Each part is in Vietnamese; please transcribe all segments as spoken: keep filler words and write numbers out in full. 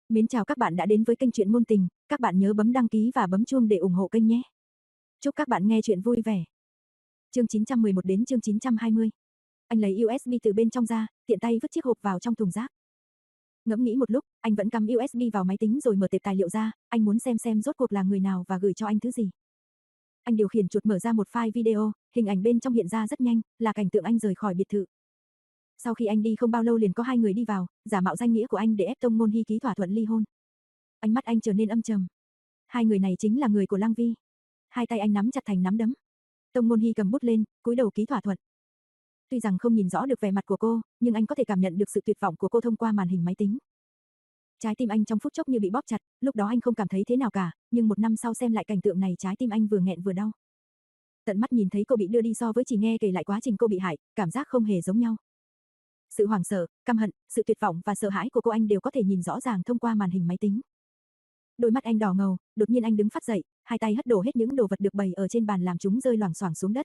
Mến chào các bạn đã đến với kênh Truyện Ngôn Tình, các bạn nhớ bấm đăng ký và bấm chuông để ủng hộ kênh nhé. Chúc các bạn nghe chuyện vui vẻ. Chương chín trăm mười một đến chương chín trăm hai mươi. Anh lấy u ét bê từ bên trong ra, tiện tay vứt chiếc hộp vào trong thùng rác. Ngẫm nghĩ một lúc, anh vẫn cắm u ét bê vào máy tính rồi mở tệp tài liệu ra, anh muốn xem xem rốt cuộc là người nào và gửi cho anh thứ gì. Anh điều khiển chuột mở ra một file video, hình ảnh bên trong hiện ra rất nhanh, là cảnh tượng anh rời khỏi biệt thự. Sau khi anh đi không bao lâu liền có hai người đi vào, giả mạo danh nghĩa của anh để ép Tông Ngôn Hy ký thỏa thuận ly hôn. Ánh mắt anh trở nên âm trầm. Hai người này chính là người của Lăng Vi. Hai tay anh nắm chặt thành nắm đấm. Tông Ngôn Hy cầm bút lên, cúi đầu ký thỏa thuận. Tuy rằng không nhìn rõ được vẻ mặt của cô, nhưng anh có thể cảm nhận được sự tuyệt vọng của cô thông qua màn hình máy tính. Trái tim anh trong phút chốc như bị bóp chặt, lúc đó anh không cảm thấy thế nào cả, nhưng một năm sau xem lại cảnh tượng này trái tim anh vừa nghẹn vừa đau. Tận mắt nhìn thấy cô bị đưa đi so với chỉ nghe kể lại quá trình cô bị hại, cảm giác không hề giống nhau. Sự hoảng sợ, căm hận, sự tuyệt vọng và sợ hãi của cô anh đều có thể nhìn rõ ràng thông qua màn hình máy tính. Đôi mắt anh đỏ ngầu, đột nhiên anh đứng phát dậy, hai tay hất đổ hết những đồ vật được bày ở trên bàn làm chúng rơi loảng xoảng xuống đất.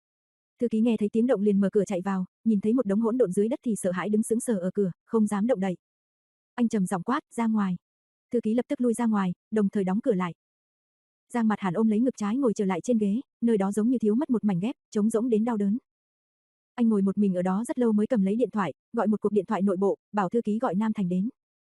Thư ký nghe thấy tiếng động liền mở cửa chạy vào, nhìn thấy một đống hỗn độn dưới đất thì sợ hãi đứng sững sờ ở cửa, không dám động đậy. Anh trầm giọng quát, ra ngoài. Thư ký lập tức lui ra ngoài, đồng thời đóng cửa lại. Giang Mặt Hàn ôm lấy ngực trái ngồi trở lại trên ghế, nơi đó giống như thiếu mất một mảnh ghép, trống rỗng đến đau đớn. Anh ngồi một mình ở đó rất lâu mới cầm lấy điện thoại, gọi một cuộc điện thoại nội bộ, bảo thư ký gọi Nam Thành đến.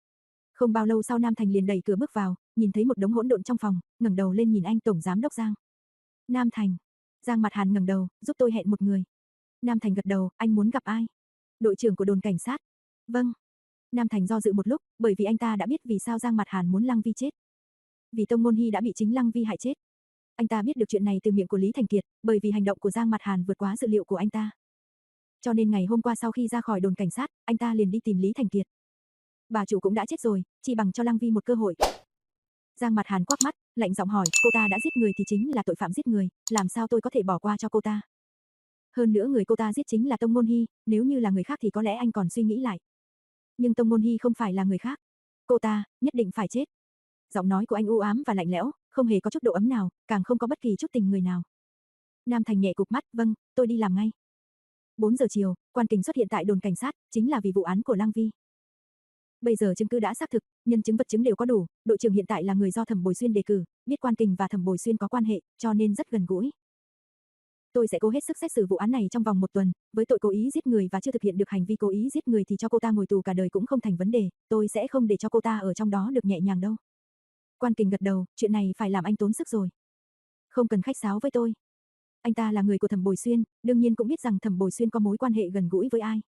Không bao lâu sau Nam Thành liền đẩy cửa bước vào, nhìn thấy một đống hỗn độn trong phòng, ngẩng đầu lên nhìn anh, tổng giám đốc Giang. Nam Thành. Giang Mặt Hàn ngẩng đầu, giúp tôi hẹn một người. Nam Thành gật đầu, anh muốn gặp ai? Đội trưởng của đồn cảnh sát. Vâng. Nam Thành do dự một lúc, bởi vì anh ta đã biết vì sao Giang Mặt Hàn muốn Lăng Vi chết. Vì Tông Ngôn Hy đã bị chính Lăng Vi hại chết. Anh ta biết được chuyện này từ miệng của Lý Thành Kiệt, bởi vì hành động của Giang Mặt Hàn vượt quá dự liệu của anh ta. Cho nên ngày hôm qua sau khi ra khỏi đồn cảnh sát, anh ta liền đi tìm Lý Thành Kiệt. Bà chủ cũng đã chết rồi, chỉ bằng cho Lăng Vi một cơ hội. Giang Mặt Hàn quắc mắt, lạnh giọng hỏi, cô ta đã giết người thì chính là tội phạm giết người, làm sao tôi có thể bỏ qua cho cô ta? Hơn nữa người cô ta giết chính là Tông Ngôn Hy, nếu như là người khác thì có lẽ anh còn suy nghĩ lại. Nhưng Tông Ngôn Hy không phải là người khác. Cô ta, nhất định phải chết. Giọng nói của anh u ám và lạnh lẽo, không hề có chút độ ấm nào, càng không có bất kỳ chút tình người nào. Nam Thành nhẹ cụp mắt, vâng, tôi đi làm ngay. bốn giờ chiều, Quan Kình xuất hiện tại đồn cảnh sát, chính là vì vụ án của Lăng Vi. Bây giờ chứng cứ đã xác thực, nhân chứng vật chứng đều có đủ, đội trưởng hiện tại là người do Thẩm Bồi Xuyên đề cử, biết Quan Kình và Thẩm Bồi Xuyên có quan hệ, cho nên rất gần gũi. Tôi sẽ cố hết sức xét xử vụ án này trong vòng một tuần, với tội cố ý giết người và chưa thực hiện được hành vi cố ý giết người thì cho cô ta ngồi tù cả đời cũng không thành vấn đề, tôi sẽ không để cho cô ta ở trong đó được nhẹ nhàng đâu. Quan Kình gật đầu, chuyện này phải làm anh tốn sức rồi. Không cần khách sáo với tôi. Anh ta là người của Thẩm Bồi Xuyên, đương nhiên cũng biết rằng Thẩm Bồi Xuyên có mối quan hệ gần gũi với ai.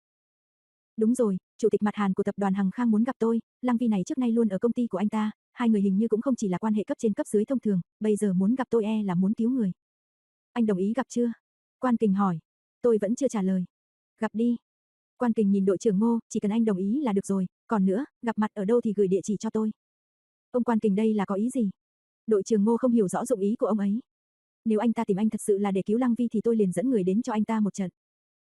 Đúng rồi, chủ tịch Mặt Hàn của tập đoàn Hằng Khang muốn gặp tôi, Lăng Vi này trước nay luôn ở công ty của anh ta, hai người hình như cũng không chỉ là quan hệ cấp trên cấp dưới thông thường, bây giờ muốn gặp tôi e là muốn cứu người. Anh đồng ý gặp chưa? Quan Kình hỏi. Tôi vẫn chưa trả lời. Gặp đi. Quan Kình nhìn đội trưởng Ngô, chỉ cần anh đồng ý là được rồi, còn nữa, gặp mặt ở đâu thì gửi địa chỉ cho tôi. Ông Quan Kình đây là có ý gì? Đội trưởng Ngô không hiểu rõ dụng ý của ông ấy. Nếu anh ta tìm anh thật sự là để cứu Lăng Vi thì tôi liền dẫn người đến cho anh ta một trận.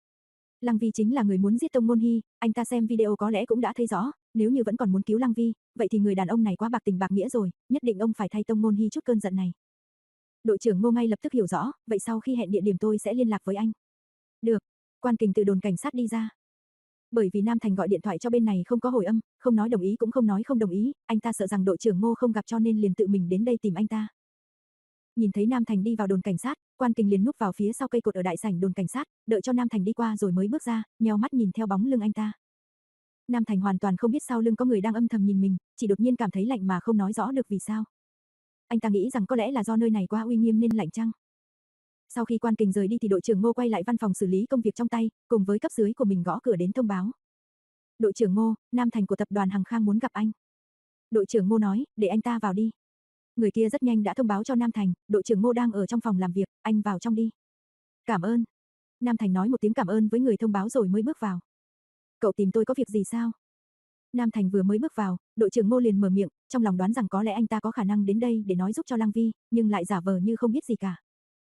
Lăng Vi chính là người muốn giết Tông Ngôn Hy, anh ta xem video có lẽ cũng đã thấy rõ, nếu như vẫn còn muốn cứu Lăng Vi, vậy thì người đàn ông này quá bạc tình bạc nghĩa rồi, nhất định ông phải thay Tông Ngôn Hy chút cơn giận này. Đội trưởng Ngô ngay lập tức hiểu rõ, vậy sau khi hẹn địa điểm tôi sẽ liên lạc với anh. Được. Quan Kình từ đồn cảnh sát đi ra. Bởi vì Nam Thành gọi điện thoại cho bên này không có hồi âm, không nói đồng ý cũng không nói không đồng ý, anh ta sợ rằng đội trưởng Ngô không gặp cho nên liền tự mình đến đây tìm anh ta. Nhìn thấy Nam Thành đi vào đồn cảnh sát, Quan Kình liền núp vào phía sau cây cột ở đại sảnh đồn cảnh sát, đợi cho Nam Thành đi qua rồi mới bước ra, nheo mắt nhìn theo bóng lưng anh ta. Nam Thành hoàn toàn không biết sau lưng có người đang âm thầm nhìn mình, chỉ đột nhiên cảm thấy lạnh mà không nói rõ được vì sao. Anh ta nghĩ rằng có lẽ là do nơi này quá uy nghiêm nên lạnh chăng. Sau khi Quan Kình rời đi thì đội trưởng Ngô quay lại văn phòng xử lý công việc trong tay, cùng với cấp dưới của mình gõ cửa đến thông báo. Đội trưởng Ngô, Nam Thành của tập đoàn Hằng Khang muốn gặp anh. Đội trưởng Ngô nói, để anh ta vào đi. Người kia rất nhanh đã thông báo cho Nam Thành, đội trưởng Ngô đang ở trong phòng làm việc, anh vào trong đi. Cảm ơn. Nam Thành nói một tiếng cảm ơn với người thông báo rồi mới bước vào. Cậu tìm tôi có việc gì sao? Nam Thành vừa mới bước vào, đội trưởng Ngô liền mở miệng, trong lòng đoán rằng có lẽ anh ta có khả năng đến đây để nói giúp cho Lăng Vi, nhưng lại giả vờ như không biết gì cả.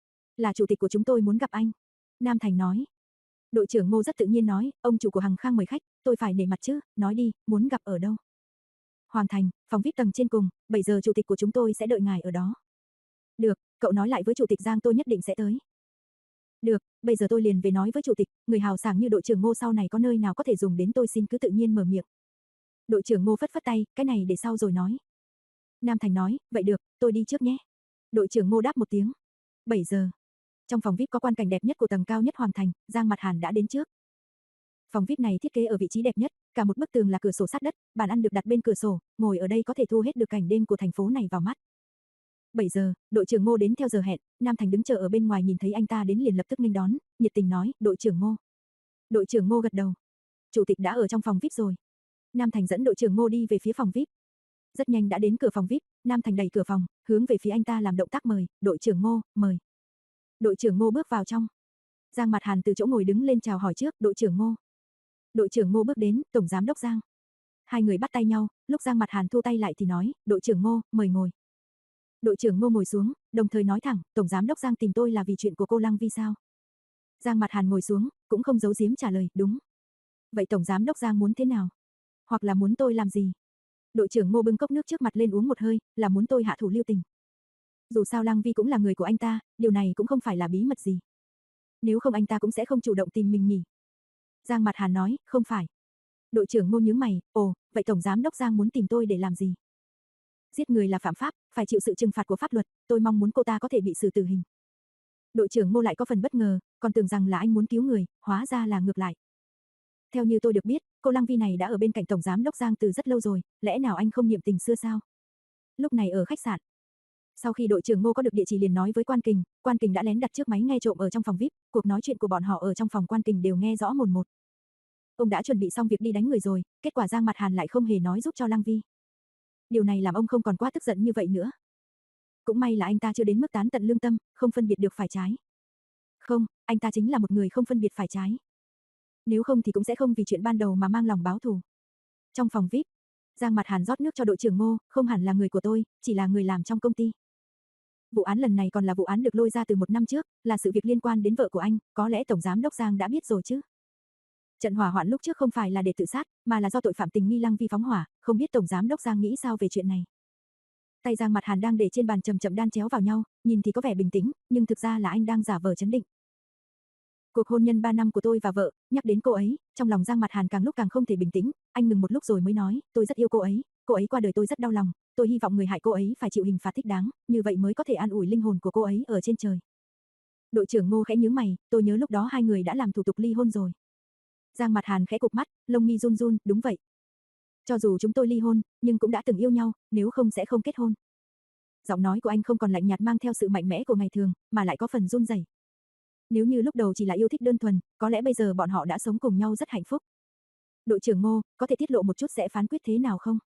Là chủ tịch của chúng tôi muốn gặp anh. Nam Thành nói. Đội trưởng Ngô rất tự nhiên nói, ông chủ của Hằng Khang mời khách, tôi phải nể mặt chứ, nói đi, muốn gặp ở đâu? Hoàng Thành, phòng vi ai pi tầng trên cùng, bảy giờ chủ tịch của chúng tôi sẽ đợi ngài ở đó. Được, cậu nói lại với chủ tịch Giang tôi nhất định sẽ tới. Được, bây giờ tôi liền về nói với chủ tịch, người hào sảng như đội trưởng Ngô sau này có nơi nào có thể dùng đến tôi xin cứ tự nhiên mở miệng. Đội trưởng Ngô phất phất tay, cái này để sau rồi nói. Nam Thành nói, vậy được, tôi đi trước nhé. Đội trưởng Ngô đáp một tiếng. bảy giờ. Trong phòng vi ai pi có quan cảnh đẹp nhất của tầng cao nhất Hoàng Thành, Giang Mặt Hàn đã đến trước. Phòng vi ai pi này thiết kế ở vị trí đẹp nhất, cả một bức tường là cửa sổ sát đất, bàn ăn được đặt bên cửa sổ, ngồi ở đây có thể thu hết được cảnh đêm của thành phố này vào mắt. bảy giờ, đội trưởng Ngô đến theo giờ hẹn, Nam Thành đứng chờ ở bên ngoài nhìn thấy anh ta đến liền lập tức nghênh đón, nhiệt tình nói, đội trưởng Ngô. Đội trưởng Ngô gật đầu. Chủ tịch đã ở trong phòng vi ai pi rồi. Nam Thành dẫn đội trưởng Ngô đi về phía phòng vi ai pi. Rất nhanh đã đến cửa phòng vi ai pi, Nam Thành đẩy cửa phòng, hướng về phía anh ta làm động tác mời, đội trưởng Ngô, mời. Đội trưởng Ngô bước vào trong. Giang Mặt Hàn từ chỗ ngồi đứng lên chào hỏi trước, đội trưởng Ngô. Đội trưởng Ngô bước đến, tổng giám đốc Giang. Hai người bắt tay nhau, lúc Giang Mặt Hàn thu tay lại thì nói, đội trưởng Ngô, mời ngồi. Đội trưởng Ngô ngồi xuống, đồng thời nói thẳng, tổng giám đốc Giang tìm tôi là vì chuyện của cô Lăng Vi sao? Giang Mặt Hàn ngồi xuống, cũng không giấu giếm trả lời, đúng. Vậy tổng giám đốc Giang muốn thế nào? Hoặc là muốn tôi làm gì? Đội trưởng Ngô bưng cốc nước trước mặt lên uống một hơi, là muốn tôi hạ thủ lưu tình. Dù sao Lăng Vi cũng là người của anh ta, điều này cũng không phải là bí mật gì. Nếu không anh ta cũng sẽ không chủ động tìm mình nhỉ. Giang Mặt Hàn nói, không phải. Đội trưởng Ngô nhướng mày, ồ, vậy tổng giám đốc Giang muốn tìm tôi để làm gì? Giết người là phạm pháp, phải chịu sự trừng phạt của pháp luật, tôi mong muốn cô ta có thể bị xử tử hình. Đội trưởng Ngô lại có phần bất ngờ, còn tưởng rằng là anh muốn cứu người, hóa ra là ngược lại. Theo như tôi được biết, cô Lăng Vi này đã ở bên cạnh tổng giám đốc Giang từ rất lâu rồi, lẽ nào anh không niệm tình xưa sao? Lúc này ở khách sạn. Sau khi đội trưởng Ngô có được địa chỉ liền nói với Quan Kình, Quan Kình đã lén đặt chiếc máy nghe trộm ở trong phòng vi ai pi, cuộc nói chuyện của bọn họ ở trong phòng Quan Kình đều nghe rõ mồn một. Ông đã chuẩn bị xong việc đi đánh người rồi, kết quả Giang Mặt Hàn lại không hề nói giúp cho Lăng Vi. Điều này làm ông không còn quá tức giận như vậy nữa. Cũng may là anh ta chưa đến mức tán tận lương tâm, không phân biệt được phải trái. Không, anh ta chính là một người không phân biệt phải trái. Nếu không thì cũng sẽ không vì chuyện ban đầu mà mang lòng báo thù. Trong phòng vi ai pi, Giang Mặt Hàn rót nước cho đội trưởng Ngô, không hẳn là người của tôi, chỉ là người làm trong công ty. Vụ án lần này còn là vụ án được lôi ra từ một năm trước, là sự việc liên quan đến vợ của anh, có lẽ tổng giám đốc Giang đã biết rồi chứ. Trận hỏa hoạn lúc trước không phải là để tự sát, mà là do tội phạm tình nghi Lăng Vi phóng hỏa, không biết tổng giám đốc Giang nghĩ sao về chuyện này. Tay Giang Mặt Hàn đang để trên bàn chậm chậm đan chéo vào nhau, nhìn thì có vẻ bình tĩnh, nhưng thực ra là anh đang giả vờ trấn định. Cuộc hôn nhân ba năm của tôi và vợ, nhắc đến cô ấy, trong lòng Giang Mặt Hàn càng lúc càng không thể bình tĩnh, anh ngừng một lúc rồi mới nói, tôi rất yêu cô ấy, cô ấy qua đời tôi rất đau lòng, tôi hy vọng người hại cô ấy phải chịu hình phạt thích đáng, như vậy mới có thể an ủi linh hồn của cô ấy ở trên trời. Đội trưởng Ngô khẽ nhướng mày, tôi nhớ lúc đó hai người đã làm thủ tục ly hôn rồi. Giang Mặt Hàn khẽ cụp mắt, lông mi run run, đúng vậy. Cho dù chúng tôi ly hôn, nhưng cũng đã từng yêu nhau, nếu không sẽ không kết hôn. Giọng nói của anh không còn lạnh nhạt mang theo sự mạnh mẽ của ngày thường, mà lại có phần run rẩy. Nếu như lúc đầu chỉ là yêu thích đơn thuần, có lẽ bây giờ bọn họ đã sống cùng nhau rất hạnh phúc. Đội trưởng Ngô, có thể tiết lộ một chút sẽ phán quyết thế nào không?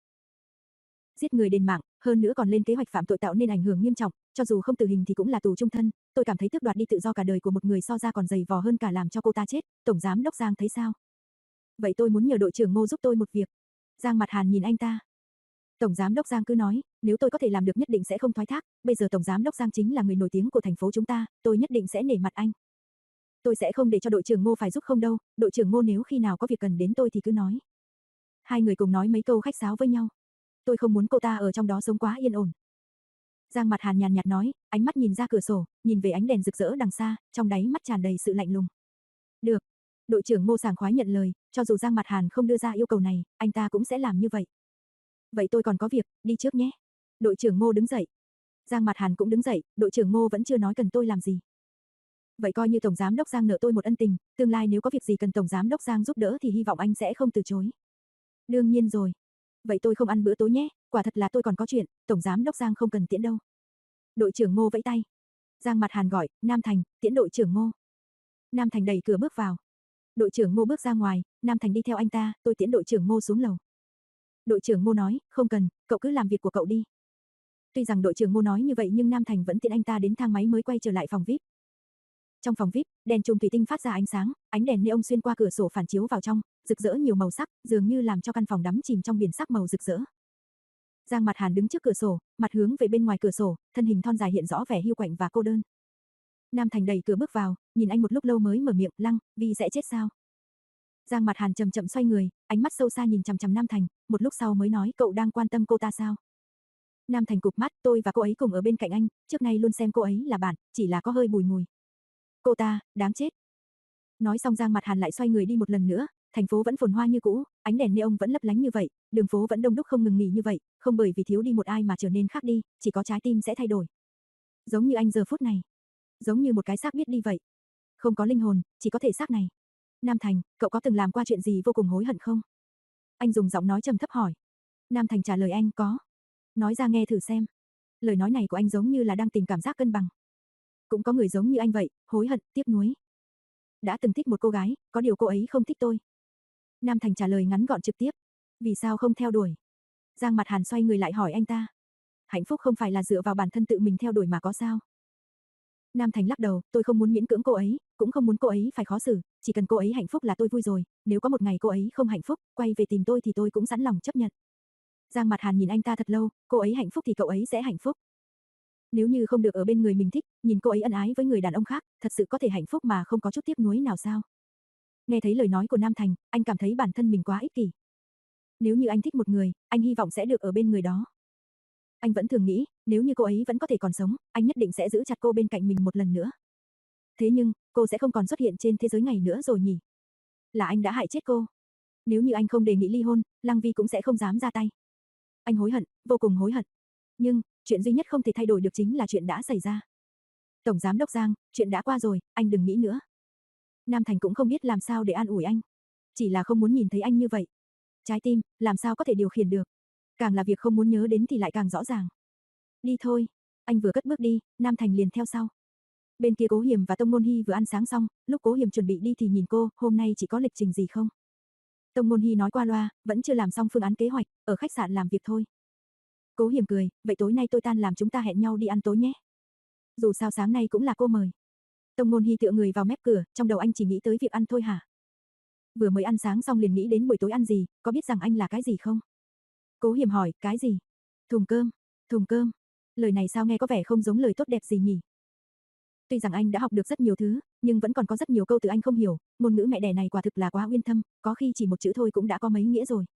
Giết người đền mạng, hơn nữa còn lên kế hoạch phạm tội tạo nên ảnh hưởng nghiêm trọng, cho dù không tử hình thì cũng là tù trung thân, tôi cảm thấy tước đoạt đi tự do cả đời của một người so ra còn dày vò hơn cả làm cho cô ta chết, tổng giám đốc Giang thấy sao? Vậy tôi muốn nhờ đội trưởng Ngô giúp tôi một việc. Giang Mặt Hàn nhìn anh ta. Tổng giám đốc Giang cứ nói, nếu tôi có thể làm được nhất định sẽ không thoái thác, bây giờ tổng giám đốc Giang chính là người nổi tiếng của thành phố chúng ta, tôi nhất định sẽ nể mặt anh. Tôi sẽ không để cho đội trưởng Ngô phải giúp không đâu, đội trưởng Ngô nếu khi nào có việc cần đến tôi thì cứ nói. Hai người cùng nói mấy câu khách sáo với nhau. Tôi không muốn cô ta ở trong đó sống quá yên ổn. Giang Mặt Hàn nhàn nhạt nói, ánh mắt nhìn ra cửa sổ, nhìn về ánh đèn rực rỡ đằng xa, trong đáy mắt tràn đầy sự lạnh lùng. Được. Đội trưởng Ngô sảng khoái nhận lời, cho dù Giang Mặt Hàn không đưa ra yêu cầu này, anh ta cũng sẽ làm như vậy. Vậy tôi còn có việc, đi trước nhé. Đội trưởng Ngô đứng dậy. Giang Mặt Hàn cũng đứng dậy, đội trưởng Ngô vẫn chưa nói cần tôi làm gì. Vậy coi như tổng giám đốc Giang nợ tôi một ân tình, tương lai nếu có việc gì cần tổng giám đốc Giang giúp đỡ thì hy vọng anh sẽ không từ chối. Đương nhiên rồi. Vậy tôi không ăn bữa tối nhé, quả thật là tôi còn có chuyện, tổng giám đốc Giang không cần tiễn đâu. Đội trưởng Ngô vẫy tay. Giang Mặt Hàn gọi, Nam Thành, tiễn đội trưởng Ngô. Nam Thành đẩy cửa bước vào. Đội trưởng Ngô bước ra ngoài, Nam Thành đi theo anh ta, tôi tiễn đội trưởng Ngô xuống lầu. Đội trưởng Ngô nói, không cần, cậu cứ làm việc của cậu đi. Tuy rằng đội trưởng Ngô nói như vậy nhưng Nam Thành vẫn tiễn anh ta đến thang máy mới quay trở lại phòng vi ai pi. Trong phòng vi ai pi, đèn chùm thủy tinh phát ra ánh sáng, ánh đèn neon xuyên qua cửa sổ phản chiếu vào trong, rực rỡ nhiều màu sắc, dường như làm cho căn phòng đắm chìm trong biển sắc màu rực rỡ. Giang Mặt Hàn đứng trước cửa sổ, mặt hướng về bên ngoài cửa sổ, thân hình thon dài hiện rõ vẻ hiu quạnh và cô đơn. Nam Thành đẩy cửa bước vào, nhìn anh một lúc lâu mới mở miệng, Lăng Vi sẽ chết sao? Giang Mặt Hàn chậm chậm xoay người, ánh mắt sâu xa nhìn chằm chằm Nam Thành, một lúc sau mới nói, cậu đang quan tâm cô ta sao? Nam Thành cụp mắt, tôi và cô ấy cùng ở bên cạnh anh, trước nay luôn xem cô ấy là bạn, chỉ là có hơi bùi ngùi. Cô ta, đáng chết. Nói xong Giang Mặt Hàn lại xoay người đi một lần nữa, Thành phố vẫn phồn hoa như cũ, ánh đèn neon vẫn lấp lánh như vậy, đường phố vẫn đông đúc không ngừng nghỉ như vậy, không bởi vì thiếu đi một ai mà trở nên khác đi, chỉ có trái tim sẽ thay đổi. Giống như anh giờ phút này, giống như một cái xác biết đi vậy. Không có linh hồn, chỉ có thể xác này. Nam Thành, cậu có từng làm qua chuyện gì vô cùng hối hận không? Anh dùng giọng nói trầm thấp hỏi. Nam Thành trả lời anh có. Nói ra nghe thử xem. Lời nói này của anh giống như là đang tìm cảm giác cân bằng. Cũng có người giống như anh vậy, hối hận, tiếc nuối. Đã từng thích một cô gái, có điều cô ấy không thích tôi. Nam Thành trả lời ngắn gọn trực tiếp. Vì sao không theo đuổi? Giang Mặt Hàn xoay người lại hỏi anh ta. Hạnh phúc không phải là dựa vào bản thân tự mình theo đuổi mà có sao? Nam Thành lắc đầu, tôi không muốn miễn cưỡng cô ấy, cũng không muốn cô ấy phải khó xử, chỉ cần cô ấy hạnh phúc là tôi vui rồi, nếu có một ngày cô ấy không hạnh phúc, quay về tìm tôi thì tôi cũng sẵn lòng chấp nhận. Giang Mặt Hàn nhìn anh ta thật lâu, cô ấy hạnh phúc thì cậu ấy sẽ hạnh phúc. Nếu như không được ở bên người mình thích, nhìn cô ấy ân ái với người đàn ông khác, thật sự có thể hạnh phúc mà không có chút tiếc nuối nào sao? Nghe thấy lời nói của Nam Thành, anh cảm thấy bản thân mình quá ích kỷ. Nếu như anh thích một người, anh hy vọng sẽ được ở bên người đó. Anh vẫn thường nghĩ, nếu như cô ấy vẫn có thể còn sống, anh nhất định sẽ giữ chặt cô bên cạnh mình một lần nữa. Thế nhưng, cô sẽ không còn xuất hiện trên thế giới này nữa rồi nhỉ? Là anh đã hại chết cô. Nếu như anh không đề nghị ly hôn, Lăng Vi cũng sẽ không dám ra tay. Anh hối hận, vô cùng hối hận. Nhưng, chuyện duy nhất không thể thay đổi được chính là chuyện đã xảy ra. Tổng giám đốc Giang, chuyện đã qua rồi, anh đừng nghĩ nữa. Nam Thành cũng không biết làm sao để an ủi anh. Chỉ là không muốn nhìn thấy anh như vậy. Trái tim, làm sao có thể điều khiển được. Càng là việc không muốn nhớ đến thì lại càng rõ ràng. Đi thôi. Anh vừa cất bước đi, Nam Thành liền theo sau. Bên kia Cố Hiềm và Tông Ngôn Hy vừa ăn sáng xong, lúc Cố Hiềm chuẩn bị đi thì nhìn cô, hôm nay chị có lịch trình gì không? Tông Ngôn Hy nói qua loa, vẫn chưa làm xong phương án kế hoạch, ở khách sạn làm việc thôi. Cố Hiềm cười, vậy tối nay tôi tan làm chúng ta hẹn nhau đi ăn tối nhé. Dù sao sáng nay cũng là cô mời. Tông Ngôn Hy tựa người vào mép cửa, trong đầu anh chỉ nghĩ tới việc ăn thôi hả? Vừa mới ăn sáng xong liền nghĩ đến buổi tối ăn gì, có biết rằng anh là cái gì không? Cố Hiềm hỏi, cái gì? Thùng cơm, thùng cơm. Lời này sao nghe có vẻ không giống lời tốt đẹp gì nhỉ? Tuy rằng anh đã học được rất nhiều thứ, nhưng vẫn còn có rất nhiều câu từ anh không hiểu, ngôn ngữ mẹ đẻ này quả thực là quá uyên thâm, có khi chỉ một chữ thôi cũng đã có mấy nghĩa rồi.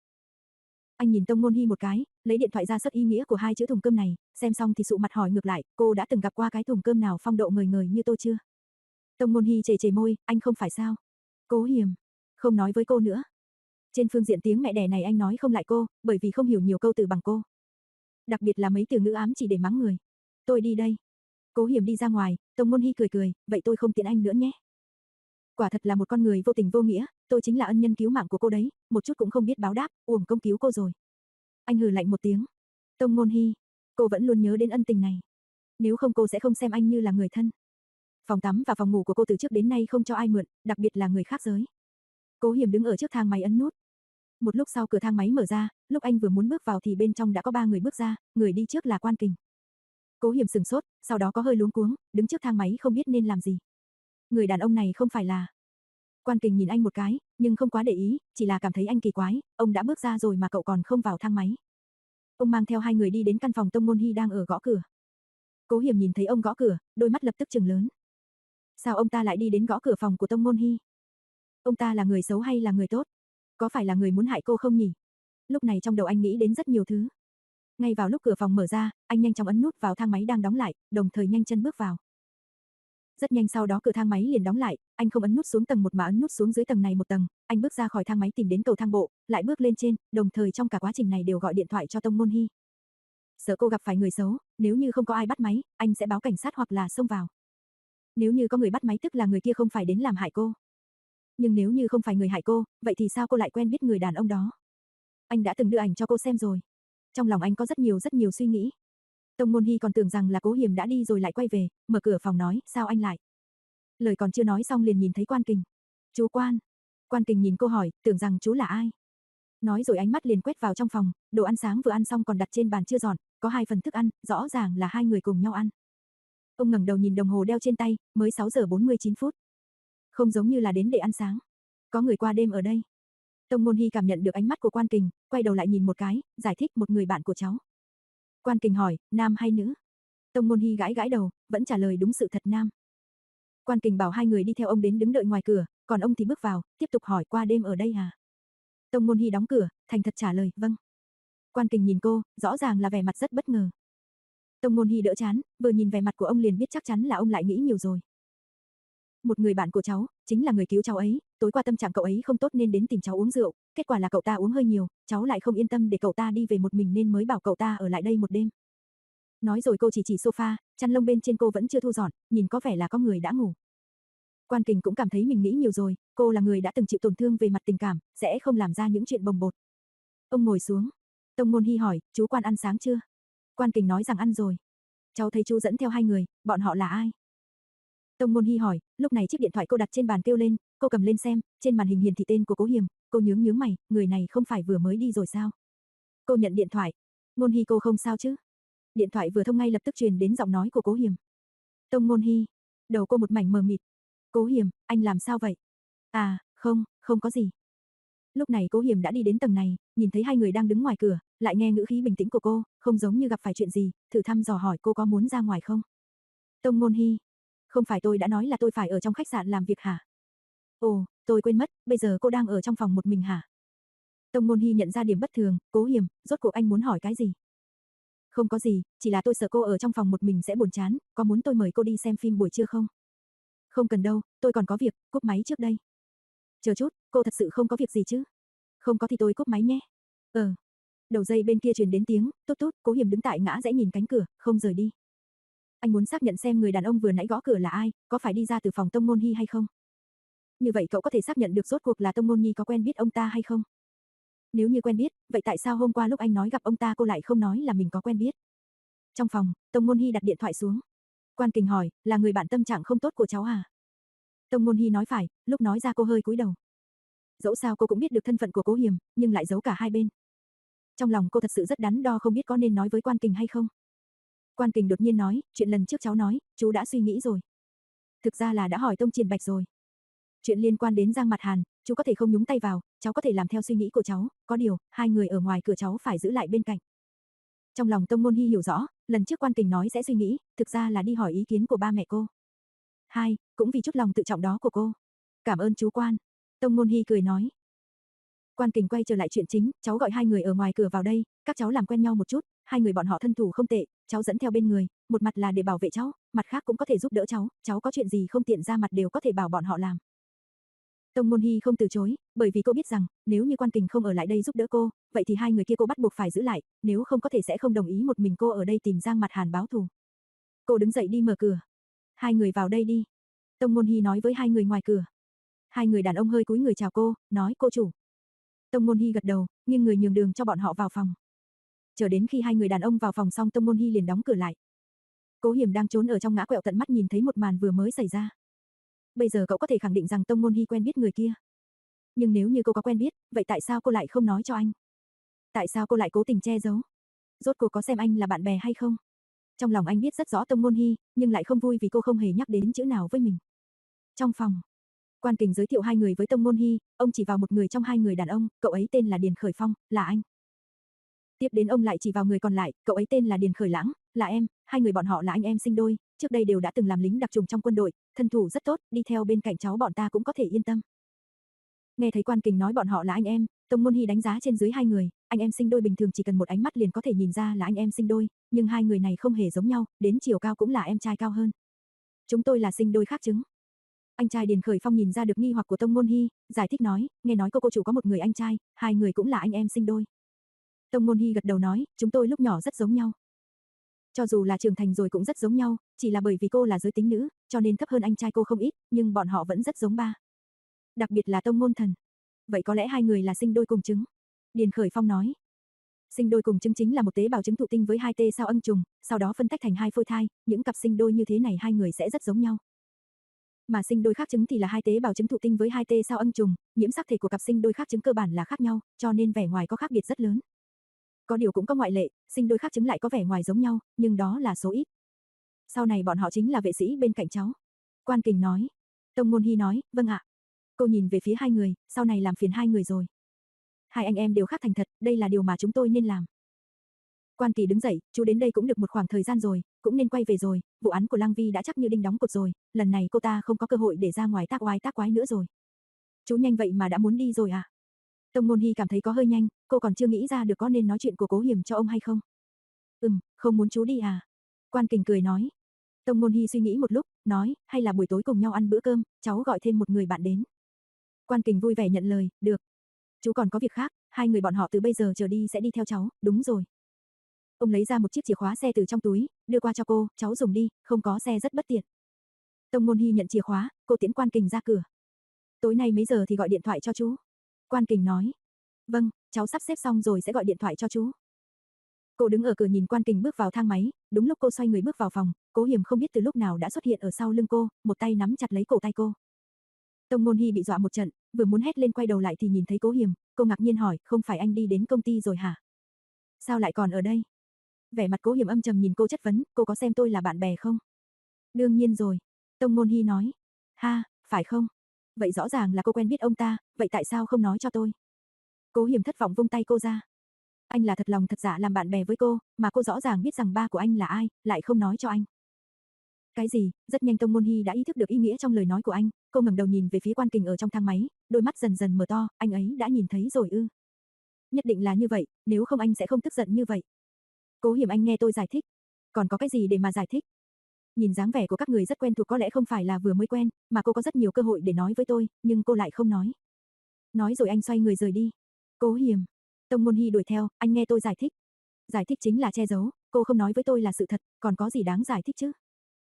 Anh nhìn Tông Ngôn Hy một cái, lấy điện thoại ra search ý nghĩa của hai chữ thùng cơm này, xem xong thì sụ mặt hỏi ngược lại, cô đã từng gặp qua cái thùng cơm nào phong độ ngời ngời như tôi chưa? Tông Ngôn Hy chề chề môi, anh không phải sao? Cố Hiềm, không nói với cô nữa. Trên phương diện tiếng mẹ đẻ này anh nói không lại cô, bởi vì không hiểu nhiều câu từ bằng cô. Đặc biệt là mấy từ ngữ ám chỉ để mắng người. Tôi đi đây. Cố Hiềm đi ra ngoài, Tông Ngôn Hy cười cười, vậy tôi không tiện anh nữa nhé. Quả thật là một con người vô tình vô nghĩa, tôi chính là ân nhân cứu mạng của cô đấy, một chút cũng không biết báo đáp, uổng công cứu cô rồi. Anh hừ lạnh một tiếng. Tông Ngôn Hy, cô vẫn luôn nhớ đến ân tình này. Nếu không cô sẽ không xem anh như là người thân. Phòng tắm và phòng ngủ của cô từ trước đến nay không cho ai mượn, đặc biệt là người khác giới. Cố Hiềm đứng ở trước thang máy ấn nút. Một lúc sau cửa thang máy mở ra, lúc anh vừa muốn bước vào thì bên trong đã có ba người bước ra, người đi trước là Quan Kình. Cố Hiềm sừng sốt, sau đó có hơi luống cuống, đứng trước thang máy không biết nên làm gì. Người đàn ông này không phải là... Quan Kình nhìn anh một cái, nhưng không quá để ý, chỉ là cảm thấy anh kỳ quái, ông đã bước ra rồi mà cậu còn không vào thang máy. Ông mang theo hai người đi đến căn phòng Tông Ngôn Hy đang ở gõ cửa. Cố Hiềm nhìn thấy ông gõ cửa, đôi mắt lập tức trừng lớn. Sao ông ta lại đi đến gõ cửa phòng của Tông Ngôn Hy? Ông ta là người xấu hay là người tốt? Có phải là người muốn hại cô không nhỉ? Lúc này trong đầu anh nghĩ đến rất nhiều thứ. Ngay vào lúc cửa phòng mở ra, anh nhanh chóng ấn nút vào thang máy đang đóng lại, đồng thời nhanh chân bước vào. Rất nhanh sau đó cửa thang máy liền đóng lại, anh không ấn nút xuống tầng một mà ấn nút xuống dưới tầng này một tầng, anh bước ra khỏi thang máy tìm đến cầu thang bộ, lại bước lên trên, đồng thời trong cả quá trình này đều gọi điện thoại cho Tông Ngôn Hy. Sợ cô gặp phải người xấu, nếu như không có ai bắt máy, anh sẽ báo cảnh sát hoặc là xông vào. Nếu như có người bắt máy tức là người kia không phải đến làm hại cô. Nhưng nếu như không phải người hại cô, vậy thì sao cô lại quen biết người đàn ông đó? Anh đã từng đưa ảnh cho cô xem rồi. Trong lòng anh có rất nhiều rất nhiều suy nghĩ. Tông Ngôn Hy còn tưởng rằng là Cố Hiềm đã đi rồi lại quay về, mở cửa phòng nói, sao anh lại? Lời còn chưa nói xong liền nhìn thấy Quan Kình. Chú Quan. Quan Kình nhìn cô hỏi, tưởng rằng chú là ai? Nói rồi ánh mắt liền quét vào trong phòng, đồ ăn sáng vừa ăn xong còn đặt trên bàn chưa dọn, có hai phần thức ăn, rõ ràng là hai người cùng nhau ăn. Ông ngẩng đầu nhìn đồng hồ đeo trên tay, mới sáu giờ bốn mươi chín phút. Không giống như là đến để ăn sáng. Có người qua đêm ở đây. Tông Ngôn Hy cảm nhận được ánh mắt của Quan Kình, quay đầu lại nhìn một cái, giải thích một người bạn của cháu. Quan Kình hỏi, nam hay nữ? Tông Ngôn Hy gãi gãi đầu, vẫn trả lời đúng sự thật nam. Quan Kình bảo hai người đi theo ông đến đứng đợi ngoài cửa, còn ông thì bước vào, tiếp tục hỏi qua đêm ở đây à? Tông Ngôn Hy đóng cửa, thành thật trả lời, vâng. Quan Kình nhìn cô, rõ ràng là vẻ mặt rất bất ngờ. Tông Ngôn Hy đỡ chán, vừa nhìn vẻ mặt của ông liền biết chắc chắn là ông lại nghĩ nhiều rồi. Một người bạn của cháu, chính là người cứu cháu ấy, tối qua tâm trạng cậu ấy không tốt nên đến tìm cháu uống rượu, kết quả là cậu ta uống hơi nhiều, cháu lại không yên tâm để cậu ta đi về một mình nên mới bảo cậu ta ở lại đây một đêm. Nói rồi cô chỉ chỉ sofa, chăn lông bên trên cô vẫn chưa thu dọn, nhìn có vẻ là có người đã ngủ. Quan Kình cũng cảm thấy mình nghĩ nhiều rồi, cô là người đã từng chịu tổn thương về mặt tình cảm, sẽ không làm ra những chuyện bồng bột. Ông ngồi xuống. Tông Môn Hy hỏi, chú Quan ăn sáng chưa? Quan Kình nói rằng ăn rồi. Cháu thấy chú dẫn theo hai người, bọn họ là ai? Tông Môn Hy hỏi, lúc này chiếc điện thoại cô đặt trên bàn kêu lên, cô cầm lên xem, trên màn hình hiển thị tên của Cố Hiềm, cô nhướng nhướng mày, người này không phải vừa mới đi rồi sao? Cô nhận điện thoại. Môn Hy cô không sao chứ? Điện thoại vừa thông ngay lập tức truyền đến giọng nói của Cố Hiềm. Tông Môn Hy, đầu cô một mảnh mờ mịt. Cố Hiềm, anh làm sao vậy? À, không, không có gì. Lúc này Cố Hiềm đã đi đến tầng này, nhìn thấy hai người đang đứng ngoài cửa, lại nghe ngữ khí bình tĩnh của cô, không giống như gặp phải chuyện gì, thử thăm dò hỏi cô có muốn ra ngoài không? Tông Môn Hy, không phải tôi đã nói là tôi phải ở trong khách sạn làm việc hả? Ồ, tôi quên mất, bây giờ cô đang ở trong phòng một mình hả? Tông Môn Hy nhận ra điểm bất thường, Cố Hiềm, rốt cuộc anh muốn hỏi cái gì? Không có gì, chỉ là tôi sợ cô ở trong phòng một mình sẽ buồn chán, có muốn tôi mời cô đi xem phim buổi trưa không? Không cần đâu, tôi còn có việc, cúp máy trước đây. Chờ chút, cô thật sự không có việc gì chứ? Không có thì tôi cúp máy nhé. Ờ. Đầu dây bên kia truyền đến tiếng, tút tút, Cố Hiềm đứng tại ngã rẽ nhìn cánh cửa, không rời đi. Anh muốn xác nhận xem người đàn ông vừa nãy gõ cửa là ai, có phải đi ra từ phòng Tông Môn Hy hay không? Như vậy cậu có thể xác nhận được rốt cuộc là Tông Môn Nhi có quen biết ông ta hay không? Nếu như quen biết, vậy tại sao hôm qua lúc anh nói gặp ông ta cô lại không nói là mình có quen biết? Trong phòng, Tông Môn Hy đặt điện thoại xuống. Quan Kình hỏi, là người bạn tâm trạng không tốt của cháu à? Tông Môn Hy nói phải, lúc nói ra cô hơi cúi đầu. Dẫu sao cô cũng biết được thân phận của Cố Hiềm, nhưng lại giấu cả hai bên. Trong lòng cô thật sự rất đắn đo không biết có nên nói với Quan Kình hay không. Quan Kình đột nhiên nói, chuyện lần trước cháu nói, chú đã suy nghĩ rồi. Thực ra là đã hỏi Tông Triển Bạch rồi. Chuyện liên quan đến Giang Mặt Hàn, chú có thể không nhúng tay vào, cháu có thể làm theo suy nghĩ của cháu, có điều, hai người ở ngoài cửa cháu phải giữ lại bên cạnh. Trong lòng Tông Môn Hy hiểu rõ, lần trước Quan Kình nói sẽ suy nghĩ, thực ra là đi hỏi ý kiến của ba mẹ cô. Hai, cũng vì chút lòng tự trọng đó của cô. Cảm ơn chú Quan. Tông Môn Hy cười nói. Quan Kình quay trở lại chuyện chính, cháu gọi hai người ở ngoài cửa vào đây, các cháu làm quen nhau một chút, hai người bọn họ thân thủ không tệ, cháu dẫn theo bên người, một mặt là để bảo vệ cháu, mặt khác cũng có thể giúp đỡ cháu, cháu có chuyện gì không tiện ra mặt đều có thể bảo bọn họ làm. Tông Môn Hy không từ chối, bởi vì cô biết rằng, nếu như Quan Kình không ở lại đây giúp đỡ cô, vậy thì hai người kia cô bắt buộc phải giữ lại, nếu không có thể sẽ không đồng ý một mình cô ở đây tìm Giang Mặt Hàn báo thù. Cô đứng dậy đi mở cửa. Hai người vào đây đi. Tông Môn Hy nói với hai người ngoài cửa. Hai người đàn ông hơi cúi người chào cô, nói cô chủ. Tông Môn Hy gật đầu, nghiêng người nhường đường cho bọn họ vào phòng. Chờ đến khi hai người đàn ông vào phòng xong Tông Môn Hy liền đóng cửa lại. Cố Hiềm đang trốn ở trong ngã quẹo tận mắt nhìn thấy một màn vừa mới xảy ra. Bây giờ cậu có thể khẳng định rằng Tông Môn Hy quen biết người kia. Nhưng nếu như cô có quen biết, vậy tại sao cô lại không nói cho anh? Tại sao cô lại cố tình che giấu? Rốt cuộc có xem anh là bạn bè hay không? Trong lòng anh biết rất rõ Tông Môn Hy, nhưng lại không vui vì cô không hề nhắc đến chữ nào với mình. Trong phòng, Quan Kình giới thiệu hai người với Tông Môn Hy, ông chỉ vào một người trong hai người đàn ông, cậu ấy tên là Điền Khởi Phong, là anh. Tiếp đến ông lại chỉ vào người còn lại, cậu ấy tên là Điền Khởi Lãng, là em, hai người bọn họ là anh em sinh đôi, trước đây đều đã từng làm lính đặc chủng trong quân đội, thân thủ rất tốt, đi theo bên cạnh cháu bọn ta cũng có thể yên tâm. Nghe thấy Quan Kình nói bọn họ là anh em, Tông Môn Hy đánh giá trên dưới hai người, anh em sinh đôi bình thường chỉ cần một ánh mắt liền có thể nhìn ra là anh em sinh đôi, nhưng hai người này không hề giống nhau, đến chiều cao cũng là em trai cao hơn. Chúng tôi là sinh đôi khác chứng. Anh trai Điền Khởi Phong nhìn ra được nghi hoặc của Tông Môn Hy, giải thích nói, nghe nói cô cô chủ có một người anh trai, hai người cũng là anh em sinh đôi. Tông Môn Hy gật đầu nói, chúng tôi lúc nhỏ rất giống nhau. Cho dù là trưởng thành rồi cũng rất giống nhau, chỉ là bởi vì cô là giới tính nữ, cho nên thấp hơn anh trai cô không ít, nhưng bọn họ vẫn rất giống ba. Đặc biệt là Tông Môn Thần. Vậy có lẽ hai người là sinh đôi cùng trứng. Điền Khởi Phong nói. Sinh đôi cùng trứng chính là một tế bào trứng thụ tinh với hai tê sao ân trùng, sau đó phân tách thành hai phôi thai, những cặp sinh đôi như thế này hai người sẽ rất giống nhau. Mà sinh đôi khác trứng thì là hai tế bào trứng thụ tinh với hai tê sao ân trùng, nhiễm sắc thể của cặp sinh đôi khác trứng cơ bản là khác nhau, cho nên vẻ ngoài có khác biệt rất lớn. Có điều cũng có ngoại lệ, sinh đôi khác trứng lại có vẻ ngoài giống nhau, nhưng đó là số ít. Sau này bọn họ chính là vệ sĩ bên cạnh cháu. Quan Kình nói. Tông Môn Hy nói, vâng ạ. Cô nhìn về phía hai người, sau này làm phiền hai người rồi. Hai anh em đều khác thành thật, đây là điều mà chúng tôi nên làm. Quan Kỳ đứng dậy, chú đến đây cũng được một khoảng thời gian rồi, cũng nên quay về rồi, vụ án của Lang Vi đã chắc như đinh đóng cột rồi, lần này cô ta không có cơ hội để ra ngoài tác oai tác quái nữa rồi. Chú nhanh vậy mà đã muốn đi rồi à? Tông Môn Hy cảm thấy có hơi nhanh, cô còn chưa nghĩ ra được có nên nói chuyện của Cố Hiềm cho ông hay không. Ừm, không muốn chú đi à? Quan Kình cười nói. Tông Môn Hy suy nghĩ một lúc, nói, hay là buổi tối cùng nhau ăn bữa cơm, cháu gọi thêm một người bạn đến. Quan Kình vui vẻ nhận lời, được. Chú còn có việc khác, hai người bọn họ từ bây giờ trở đi sẽ đi theo cháu, đúng rồi. Ông lấy ra một chiếc chìa khóa xe từ trong túi, đưa qua cho cô, cháu dùng đi, không có xe rất bất tiện. Tông Môn Hy nhận chìa khóa, cô tiễn Quan Kình ra cửa. Tối nay mấy giờ thì gọi điện thoại cho chú? Quan Kình nói. Vâng, cháu sắp xếp xong rồi sẽ gọi điện thoại cho chú. Cô đứng ở cửa nhìn Quan Kình bước vào thang máy, đúng lúc cô xoay người bước vào phòng, Cố Hiềm không biết từ lúc nào đã xuất hiện ở sau lưng cô, một tay nắm chặt lấy cổ tay cô. Tông Môn Hy bị dọa một trận, vừa muốn hét lên quay đầu lại thì nhìn thấy Cố Hiềm, cô ngạc nhiên hỏi, không phải anh đi đến công ty rồi hả? Sao lại còn ở đây? Vẻ mặt Cố Hiềm âm trầm nhìn cô chất vấn, cô có xem tôi là bạn bè không? Đương nhiên rồi. Tông Môn Hy nói. Ha, phải không? Vậy rõ ràng là cô quen biết ông ta, vậy tại sao không nói cho tôi? Cố Hiềm thất vọng vung tay cô ra. Anh là thật lòng thật dạ làm bạn bè với cô, mà cô rõ ràng biết rằng ba của anh là ai, lại không nói cho anh. Cái gì? Rất nhanh Tông Môn Hy đã ý thức được ý nghĩa trong lời nói của anh, cô ngẩng đầu nhìn về phía Quan Kình ở trong thang máy, đôi mắt dần dần mở to, anh ấy đã nhìn thấy rồi ư? Nhất định là như vậy, nếu không anh sẽ không tức giận như vậy. Cố Hiềm, anh nghe tôi giải thích. Còn có cái gì để mà giải thích? Nhìn dáng vẻ của các người rất quen thuộc, có lẽ không phải là vừa mới quen, mà cô có rất nhiều cơ hội để nói với tôi, nhưng cô lại không nói. Nói rồi anh xoay người rời đi. Cố Hiềm. Tông Môn Hy đuổi theo, anh nghe tôi giải thích. Giải thích chính là che giấu, cô không nói với tôi là sự thật, còn có gì đáng giải thích chứ?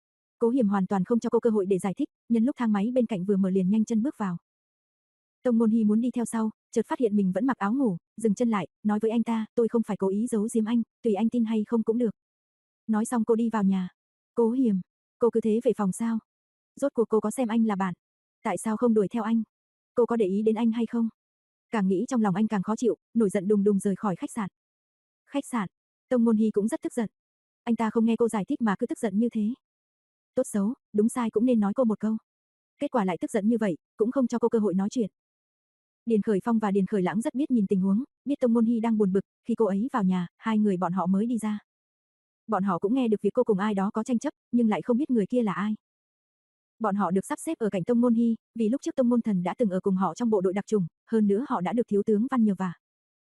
Cố Hiềm hoàn toàn không cho cô cơ hội để giải thích, nhân lúc thang máy bên cạnh vừa mở liền nhanh chân bước vào. Tông Môn Hy muốn đi theo sau, chợt phát hiện mình vẫn mặc áo ngủ, dừng chân lại, nói với anh ta, tôi không phải cố ý giấu giếm anh, tùy anh tin hay không cũng được. Nói xong cô đi vào nhà. Cố Hiềm, cô cứ thế về phòng sao? Rốt cuộc cô có xem anh là bạn? Tại sao không đuổi theo anh? Cô có để ý đến anh hay không? Càng nghĩ trong lòng anh càng khó chịu, nổi giận đùng đùng rời khỏi khách sạn. Khách sạn, Tông Môn Hy cũng rất tức giận. Anh ta không nghe cô giải thích mà cứ tức giận như thế. Tốt xấu, đúng sai cũng nên nói cô một câu. Kết quả lại tức giận như vậy, cũng không cho cô cơ hội nói chuyện. Điền Khởi Phong và Điền Khởi Lãng rất biết nhìn tình huống, biết Tông Môn Hy đang buồn bực, khi cô ấy vào nhà, hai người bọn họ mới đi ra. Bọn họ cũng nghe được việc cô cùng ai đó có tranh chấp, nhưng lại không biết người kia là ai. Bọn họ được sắp xếp ở cạnh Tông Môn Hy, vì lúc trước Tông Môn Thần đã từng ở cùng họ trong bộ đội đặc chủng, hơn nữa họ đã được thiếu tướng Văn nhờ vả.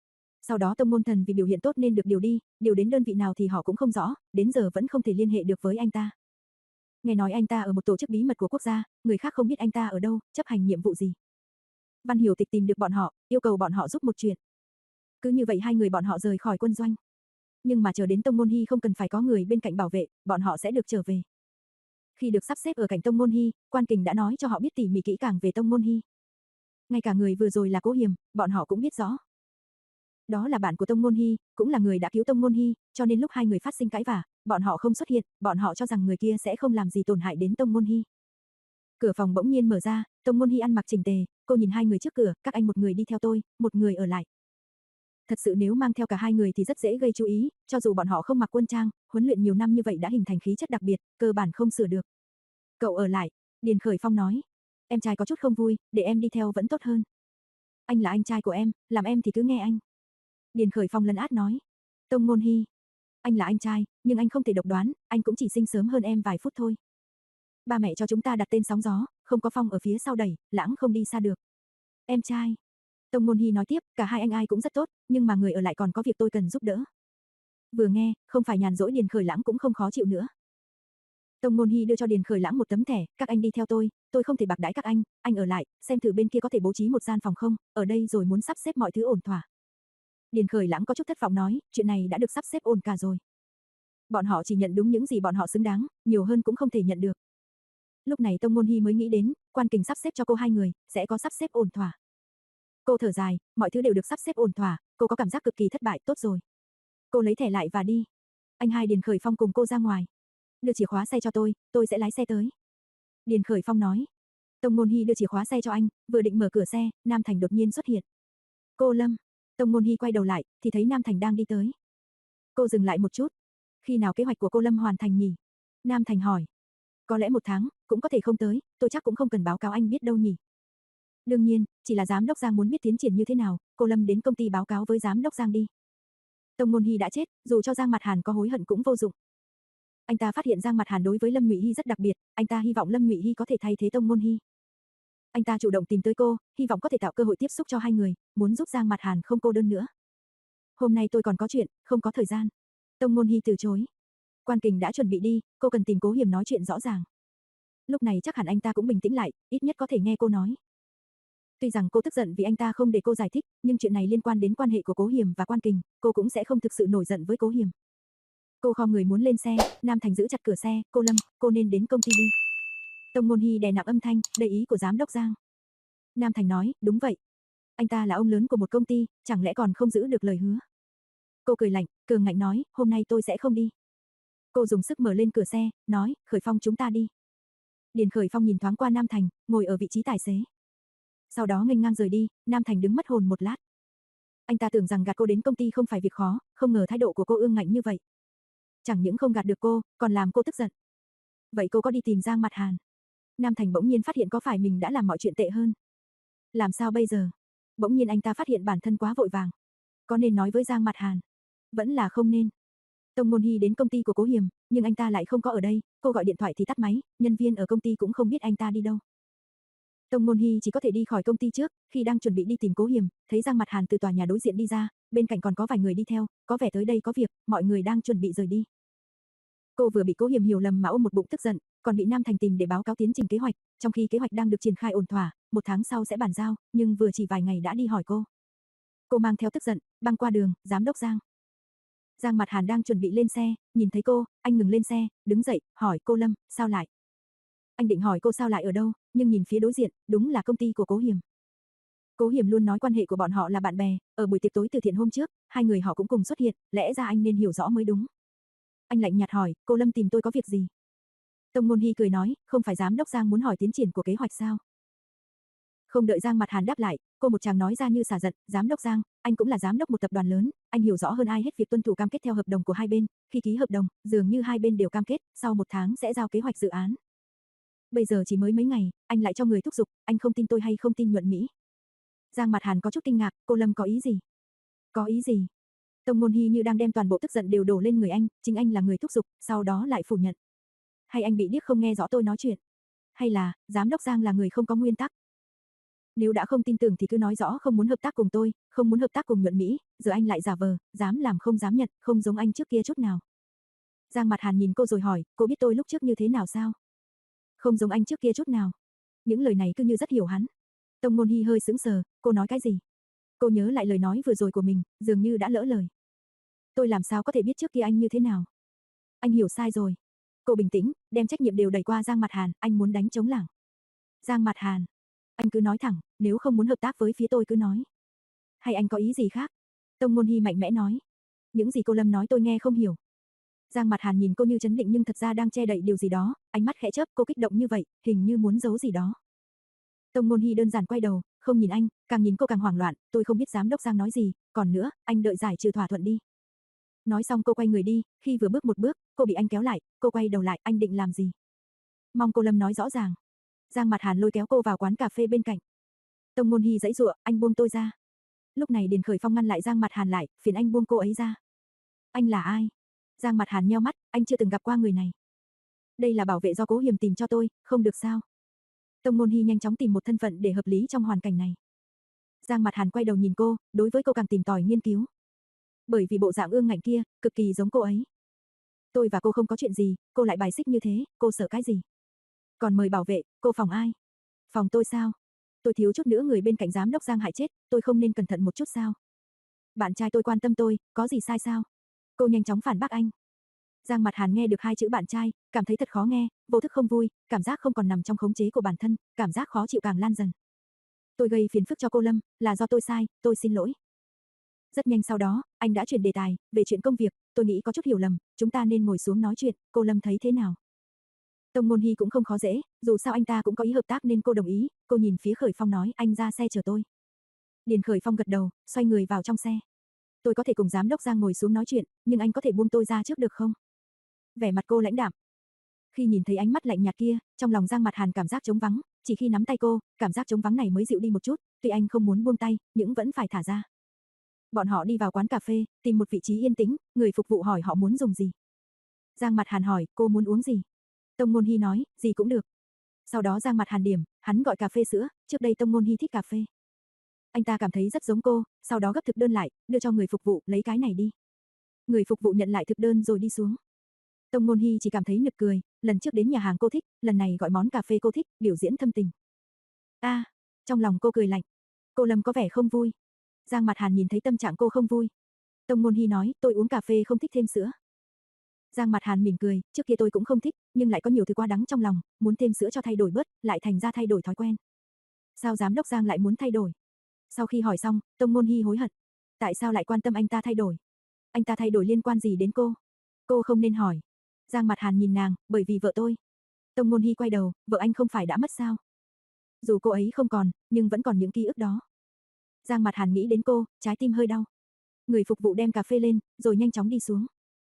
Sau đó Tông Môn Thần vì biểu hiện tốt nên được điều đi, điều đến đơn vị nào thì họ cũng không rõ, đến giờ vẫn không thể liên hệ được với anh ta. Nghe nói anh ta ở một tổ chức bí mật của quốc gia, người khác không biết anh ta ở đâu, chấp hành nhiệm vụ gì. Văn Hiểu Tịch tìm được bọn họ, yêu cầu bọn họ giúp một chuyện. Cứ như vậy hai người bọn họ rời khỏi quân doanh. Nhưng mà chờ đến Tông Môn Hy không cần phải có người bên cạnh bảo vệ, bọn họ sẽ được trở về. Khi được sắp xếp ở cạnh Tông Môn Hy, Quan Kình đã nói cho họ biết tỉ mỉ kỹ càng về Tông Môn Hy. Ngay cả người vừa rồi là Cố Hiềm, bọn họ cũng biết rõ. Đó là bạn của Tông Môn Hy, cũng là người đã cứu Tông Môn Hy, cho nên lúc hai người phát sinh cãi vã, bọn họ không xuất hiện, bọn họ cho rằng người kia sẽ không làm gì tổn hại đến Tông Môn Hy. Cửa phòng bỗng nhiên mở ra, Tông Môn Hy ăn mặc chỉnh tề, cô nhìn hai người trước cửa, các anh một người đi theo tôi, một người ở lại. Thật sự nếu mang theo cả hai người thì rất dễ gây chú ý, cho dù bọn họ không mặc quân trang, huấn luyện nhiều năm như vậy đã hình thành khí chất đặc biệt, cơ bản không sửa được. Cậu ở lại, Điền Khởi Phong nói. Em trai có chút không vui, để em đi theo vẫn tốt hơn. Anh là anh trai của em, làm em thì cứ nghe anh. Điền Khởi Phong lấn át nói. Tông Môn Hy, anh là anh trai, nhưng anh không thể độc đoán, anh cũng chỉ sinh sớm hơn em vài phút thôi. Ba mẹ cho chúng ta đặt tên Sóng Gió, không có Phong ở phía sau đẩy, Lãng không đi xa được. Em trai. Tông Môn Hy nói tiếp, cả hai anh ai cũng rất tốt, nhưng mà người ở lại còn có việc tôi cần giúp đỡ. Vừa nghe, không phải nhàn rỗi Điền Khởi Lãng cũng không khó chịu nữa. Tông Môn Hy đưa cho Điền Khởi Lãng một tấm thẻ, các anh đi theo tôi, tôi không thể bạc đãi các anh, anh ở lại, xem thử bên kia có thể bố trí một gian phòng không, ở đây rồi muốn sắp xếp mọi thứ ổn thỏa. Điền Khởi Lãng có chút thất vọng nói, chuyện này đã được sắp xếp ổn cả rồi. Bọn họ chỉ nhận đúng những gì bọn họ xứng đáng, nhiều hơn cũng không thể nhận được. Lúc này Tông Môn Hy mới nghĩ đến, Quan Kình sắp xếp cho cô hai người, sẽ có sắp xếp ổn thỏa. Cô thở dài, mọi thứ đều được sắp xếp ổn thỏa, cô có cảm giác cực kỳ thất bại, tốt rồi. Cô lấy thẻ lại và đi. Anh hai Điền Khởi Phong cùng cô ra ngoài. Đưa chìa khóa xe cho tôi, tôi sẽ lái xe tới. Điền Khởi Phong nói. Tông Môn Hy đưa chìa khóa xe cho anh, vừa định mở cửa xe, Nam Thành đột nhiên xuất hiện. Cô Lâm. Tông Môn Hy quay đầu lại, thì thấy Nam Thành đang đi tới. Cô dừng lại một chút. Khi nào kế hoạch của cô Lâm hoàn thành nhỉ? Nam Thành hỏi. Có lẽ một tháng, cũng có thể không tới, tôi chắc cũng không cần báo cáo anh biết đâu nhỉ. Đương nhiên, chỉ là giám đốc Giang muốn biết tiến triển như thế nào, cô Lâm đến công ty báo cáo với giám đốc Giang đi. Tông Môn Hy đã chết, dù cho Giang Mặt Hàn có hối hận cũng vô dụng. Anh ta phát hiện Giang Mặt Hàn đối với Lâm Ngụy Hy rất đặc biệt, anh ta hy vọng Lâm Ngụy Hy có thể thay thế Tông Môn Hy. Anh ta chủ động tìm tới cô, hy vọng có thể tạo cơ hội tiếp xúc cho hai người, muốn giúp Giang Mặt Hàn không cô đơn nữa. Hôm nay tôi còn có chuyện, không có thời gian. Tông Môn Hy từ chối. Quan Kình đã chuẩn bị đi, cô cần tìm Cố Hiềm nói chuyện rõ ràng. Lúc này chắc hẳn anh ta cũng bình tĩnh lại, ít nhất có thể nghe cô nói. Tuy rằng cô tức giận vì anh ta không để cô giải thích, nhưng chuyện này liên quan đến quan hệ của Cố Hiềm và Quan Kình, cô cũng sẽ không thực sự nổi giận với Cố Hiềm. Cô khom người muốn lên xe, Nam Thành giữ chặt cửa xe, cô Lâm, cô nên đến công ty đi. Tông Ngôn Hy đè nặng âm thanh, đây ý của giám đốc Giang. Nam Thành nói, đúng vậy. Anh ta là ông lớn của một công ty, chẳng lẽ còn không giữ được lời hứa. Cô cười lạnh, cường ngạnh nói, hôm nay tôi sẽ không đi. Cô dùng sức mở lên cửa xe, nói, Khởi Phong chúng ta đi. Điền Khởi Phong nhìn thoáng qua Nam Thành, ngồi ở vị trí tài xế. Sau đó nghênh ngang rời đi, Nam Thành đứng mất hồn một lát. Anh ta tưởng rằng gạt cô đến công ty không phải việc khó, không ngờ thái độ của cô ương ngạnh như vậy. Chẳng những không gạt được cô, còn làm cô tức giận. Vậy cô có đi tìm Giang Mặt Hàn? Nam Thành bỗng nhiên phát hiện có phải mình đã làm mọi chuyện tệ hơn. Làm sao bây giờ? Bỗng nhiên anh ta phát hiện bản thân quá vội vàng. Có nên nói với Giang Mặt Hàn? Vẫn là không nên. Tông Ngôn Hy đến công ty của Cố Hiềm, nhưng anh ta lại không có ở đây, cô gọi điện thoại thì tắt máy, nhân viên ở công ty cũng không biết anh ta đi đâu. Tông Ngôn Hy chỉ có thể đi khỏi công ty trước, khi đang chuẩn bị đi tìm Cố Hiềm, thấy Giang Mặt Hàn từ tòa nhà đối diện đi ra, bên cạnh còn có vài người đi theo, có vẻ tới đây có việc, mọi người đang chuẩn bị rời đi. Cô vừa bị Cố Hiềm hiểu lầm mà ôm một bụng tức giận, còn bị Nam Thành tìm để báo cáo tiến trình kế hoạch, trong khi kế hoạch đang được triển khai ổn thỏa, một tháng sau sẽ bàn giao, nhưng vừa chỉ vài ngày đã đi hỏi cô. Cô mang theo tức giận, băng qua đường, giám đốc Giang. Giang Mặt Hàn đang chuẩn bị lên xe, nhìn thấy cô, anh ngừng lên xe, đứng dậy, hỏi cô Lâm, sao lại? Anh định hỏi cô sao lại ở đâu, nhưng nhìn phía đối diện, đúng là công ty của Cố Hiềm. Cố Hiềm luôn nói quan hệ của bọn họ là bạn bè, ở buổi tiệc tối từ thiện hôm trước, hai người họ cũng cùng xuất hiện, lẽ ra anh nên hiểu rõ mới đúng. Anh lạnh nhạt hỏi, cô Lâm tìm tôi có việc gì? Tông Ngôn Hy cười nói, không phải giám đốc Giang muốn hỏi tiến triển của kế hoạch sao? Không đợi Giang Mặt Hàn đáp lại, cô một tràng nói ra như xả giận, giám đốc Giang, anh cũng là giám đốc một tập đoàn lớn, anh hiểu rõ hơn ai hết việc tuân thủ cam kết theo hợp đồng của hai bên, khi ký hợp đồng, dường như hai bên đều cam kết, sau một tháng sẽ giao kế hoạch dự án. Bây giờ chỉ mới mấy ngày, anh lại cho người thúc giục, anh không tin tôi hay không tin Nhuận Mỹ? Giang Mặt Hàn có chút kinh ngạc, cô Lâm có ý gì? Có ý gì? Tông Ngôn Hy như đang đem toàn bộ tức giận đều đổ lên người anh, chính anh là người thúc giục, sau đó lại phủ nhận. Hay anh bị điếc không nghe rõ tôi nói chuyện? Hay là, giám đốc Giang là người không có nguyên tắc? Nếu đã không tin tưởng thì cứ nói rõ không muốn hợp tác cùng tôi, không muốn hợp tác cùng Nhuận Mỹ, giờ anh lại giả vờ, dám làm không dám nhận, không giống anh trước kia chút nào. Giang Mặt Hàn nhìn cô rồi hỏi, cô biết tôi lúc trước như thế nào sao? Không giống anh trước kia chút nào. Những lời này cứ như rất hiểu hắn. Tông Ngôn Hy hơi sững sờ, cô nói cái gì? Cô nhớ lại lời nói vừa rồi của mình, dường như đã lỡ lời. Tôi làm sao có thể biết trước kia anh như thế nào? Anh hiểu sai rồi. Cô bình tĩnh, đem trách nhiệm đều đẩy qua Giang Mặt Hàn, anh muốn đánh trống lảng. Giang Mặt Hàn, anh cứ nói thẳng, nếu không muốn hợp tác với phía tôi cứ nói. Hay anh có ý gì khác? Tông Ngôn Hy mạnh mẽ nói. Những gì cô Lâm nói tôi nghe không hiểu. Giang Mặt Hàn nhìn cô như trấn định nhưng thật ra đang che đậy điều gì đó, ánh mắt khẽ chớp, cô kích động như vậy, hình như muốn giấu gì đó. Tông Ngôn Hy đơn giản quay đầu, không nhìn anh, càng nhìn cô càng hoảng loạn, tôi không biết giám đốc Giang nói gì, còn nữa, anh đợi giải trừ thỏa thuận đi. Nói xong cô quay người đi, khi vừa bước một bước, cô bị anh kéo lại, cô quay đầu lại, anh định làm gì? Mong cô Lâm nói rõ ràng. Giang Mặt Hàn lôi kéo cô vào quán cà phê bên cạnh. Tông Ngôn Hy giãy giụa, anh buông tôi ra. Lúc này Điền Khởi Phong ngăn lại Giang Mặt Hàn lại, phiền anh buông cô ấy ra. Anh là ai? Giang Mặt Hàn nheo mắt, anh chưa từng gặp qua người này. Đây là bảo vệ do Cố Hiềm tìm cho tôi, không được sao? Tông Ngôn Hy nhanh chóng tìm một thân phận để hợp lý trong hoàn cảnh này. Giang Mặt Hàn quay đầu nhìn cô, đối với cô càng tìm tòi nghiên cứu. Bởi vì bộ dạng ương ngạnh kia, cực kỳ giống cô ấy. Tôi và cô không có chuyện gì, cô lại bài xích như thế, cô sợ cái gì? Còn mời bảo vệ, cô phòng ai? Phòng tôi sao? Tôi thiếu chút nữa người bên cạnh giám đốc Giang hại chết, tôi không nên cẩn thận một chút sao? Bạn trai tôi quan tâm tôi, có gì sai sao? Cô nhanh chóng phản bác anh. Giang Mặt Hàn nghe được hai chữ bạn trai, cảm thấy thật khó nghe, vô thức không vui, cảm giác không còn nằm trong khống chế của bản thân, cảm giác khó chịu càng lan dần. Tôi gây phiền phức cho cô Lâm, là do tôi sai, tôi xin lỗi. Rất nhanh sau đó, anh đã chuyển đề tài, về chuyện công việc, tôi nghĩ có chút hiểu lầm, chúng ta nên ngồi xuống nói chuyện, cô Lâm thấy thế nào? Tông Ngôn Hy cũng không khó dễ, dù sao anh ta cũng có ý hợp tác nên cô đồng ý, cô nhìn phía Khởi Phong nói, anh ra xe chờ tôi. Điền Khởi Phong gật đầu, xoay người vào trong xe. Tôi có thể cùng giám đốc Giang ngồi xuống nói chuyện, nhưng anh có thể buông tôi ra trước được không? Vẻ mặt cô lãnh đạm. Khi nhìn thấy ánh mắt lạnh nhạt kia, trong lòng Giang Mặt Hàn cảm giác trống vắng, chỉ khi nắm tay cô, cảm giác trống vắng này mới dịu đi một chút, tuy anh không muốn buông tay, nhưng vẫn phải thả ra. Bọn họ đi vào quán cà phê, tìm một vị trí yên tĩnh, người phục vụ hỏi họ muốn dùng gì. Giang Mặt Hàn hỏi, cô muốn uống gì? Tông Ngôn Hy nói, gì cũng được. Sau đó Giang Mặt Hàn điểm, hắn gọi cà phê sữa, trước đây Tông Ngôn Hy thích cà phê. Anh ta cảm thấy rất giống cô, sau đó gấp thực đơn lại, đưa cho người phục vụ, lấy cái này đi. Người phục vụ nhận lại thực đơn rồi đi xuống. Tông Ngôn Hy chỉ cảm thấy nực cười, lần trước đến nhà hàng cô thích, lần này gọi món cà phê cô thích, biểu diễn thâm tình. A, à, Trong lòng cô cười lạnh. Cô Lâm có vẻ không vui. Giang Mạt Hàn nhìn thấy tâm trạng cô không vui. Tông Ngôn Hy nói, tôi uống cà phê không thích thêm sữa. Giang Mạt Hàn mỉm cười, trước kia tôi cũng không thích, nhưng lại có nhiều thứ quá đắng trong lòng, muốn thêm sữa cho thay đổi bớt, lại thành ra thay đổi thói quen. Sao giám đốc Giang lại muốn thay đổi? Sau khi hỏi xong, Tông Ngôn Hy hối hận. Tại sao lại quan tâm anh ta thay đổi? Anh ta thay đổi liên quan gì đến cô? Cô không nên hỏi. Giang Mạt Hàn nhìn nàng, bởi vì vợ tôi. Tông Ngôn Hy quay đầu, vợ anh không phải đã mất sao? Dù cô ấy không còn, nhưng vẫn còn những ký ức đó. Giang Mạt Hàn nghĩ đến cô, trái tim hơi đau. Người phục vụ đem cà phê lên, rồi nhanh chóng đi xuống.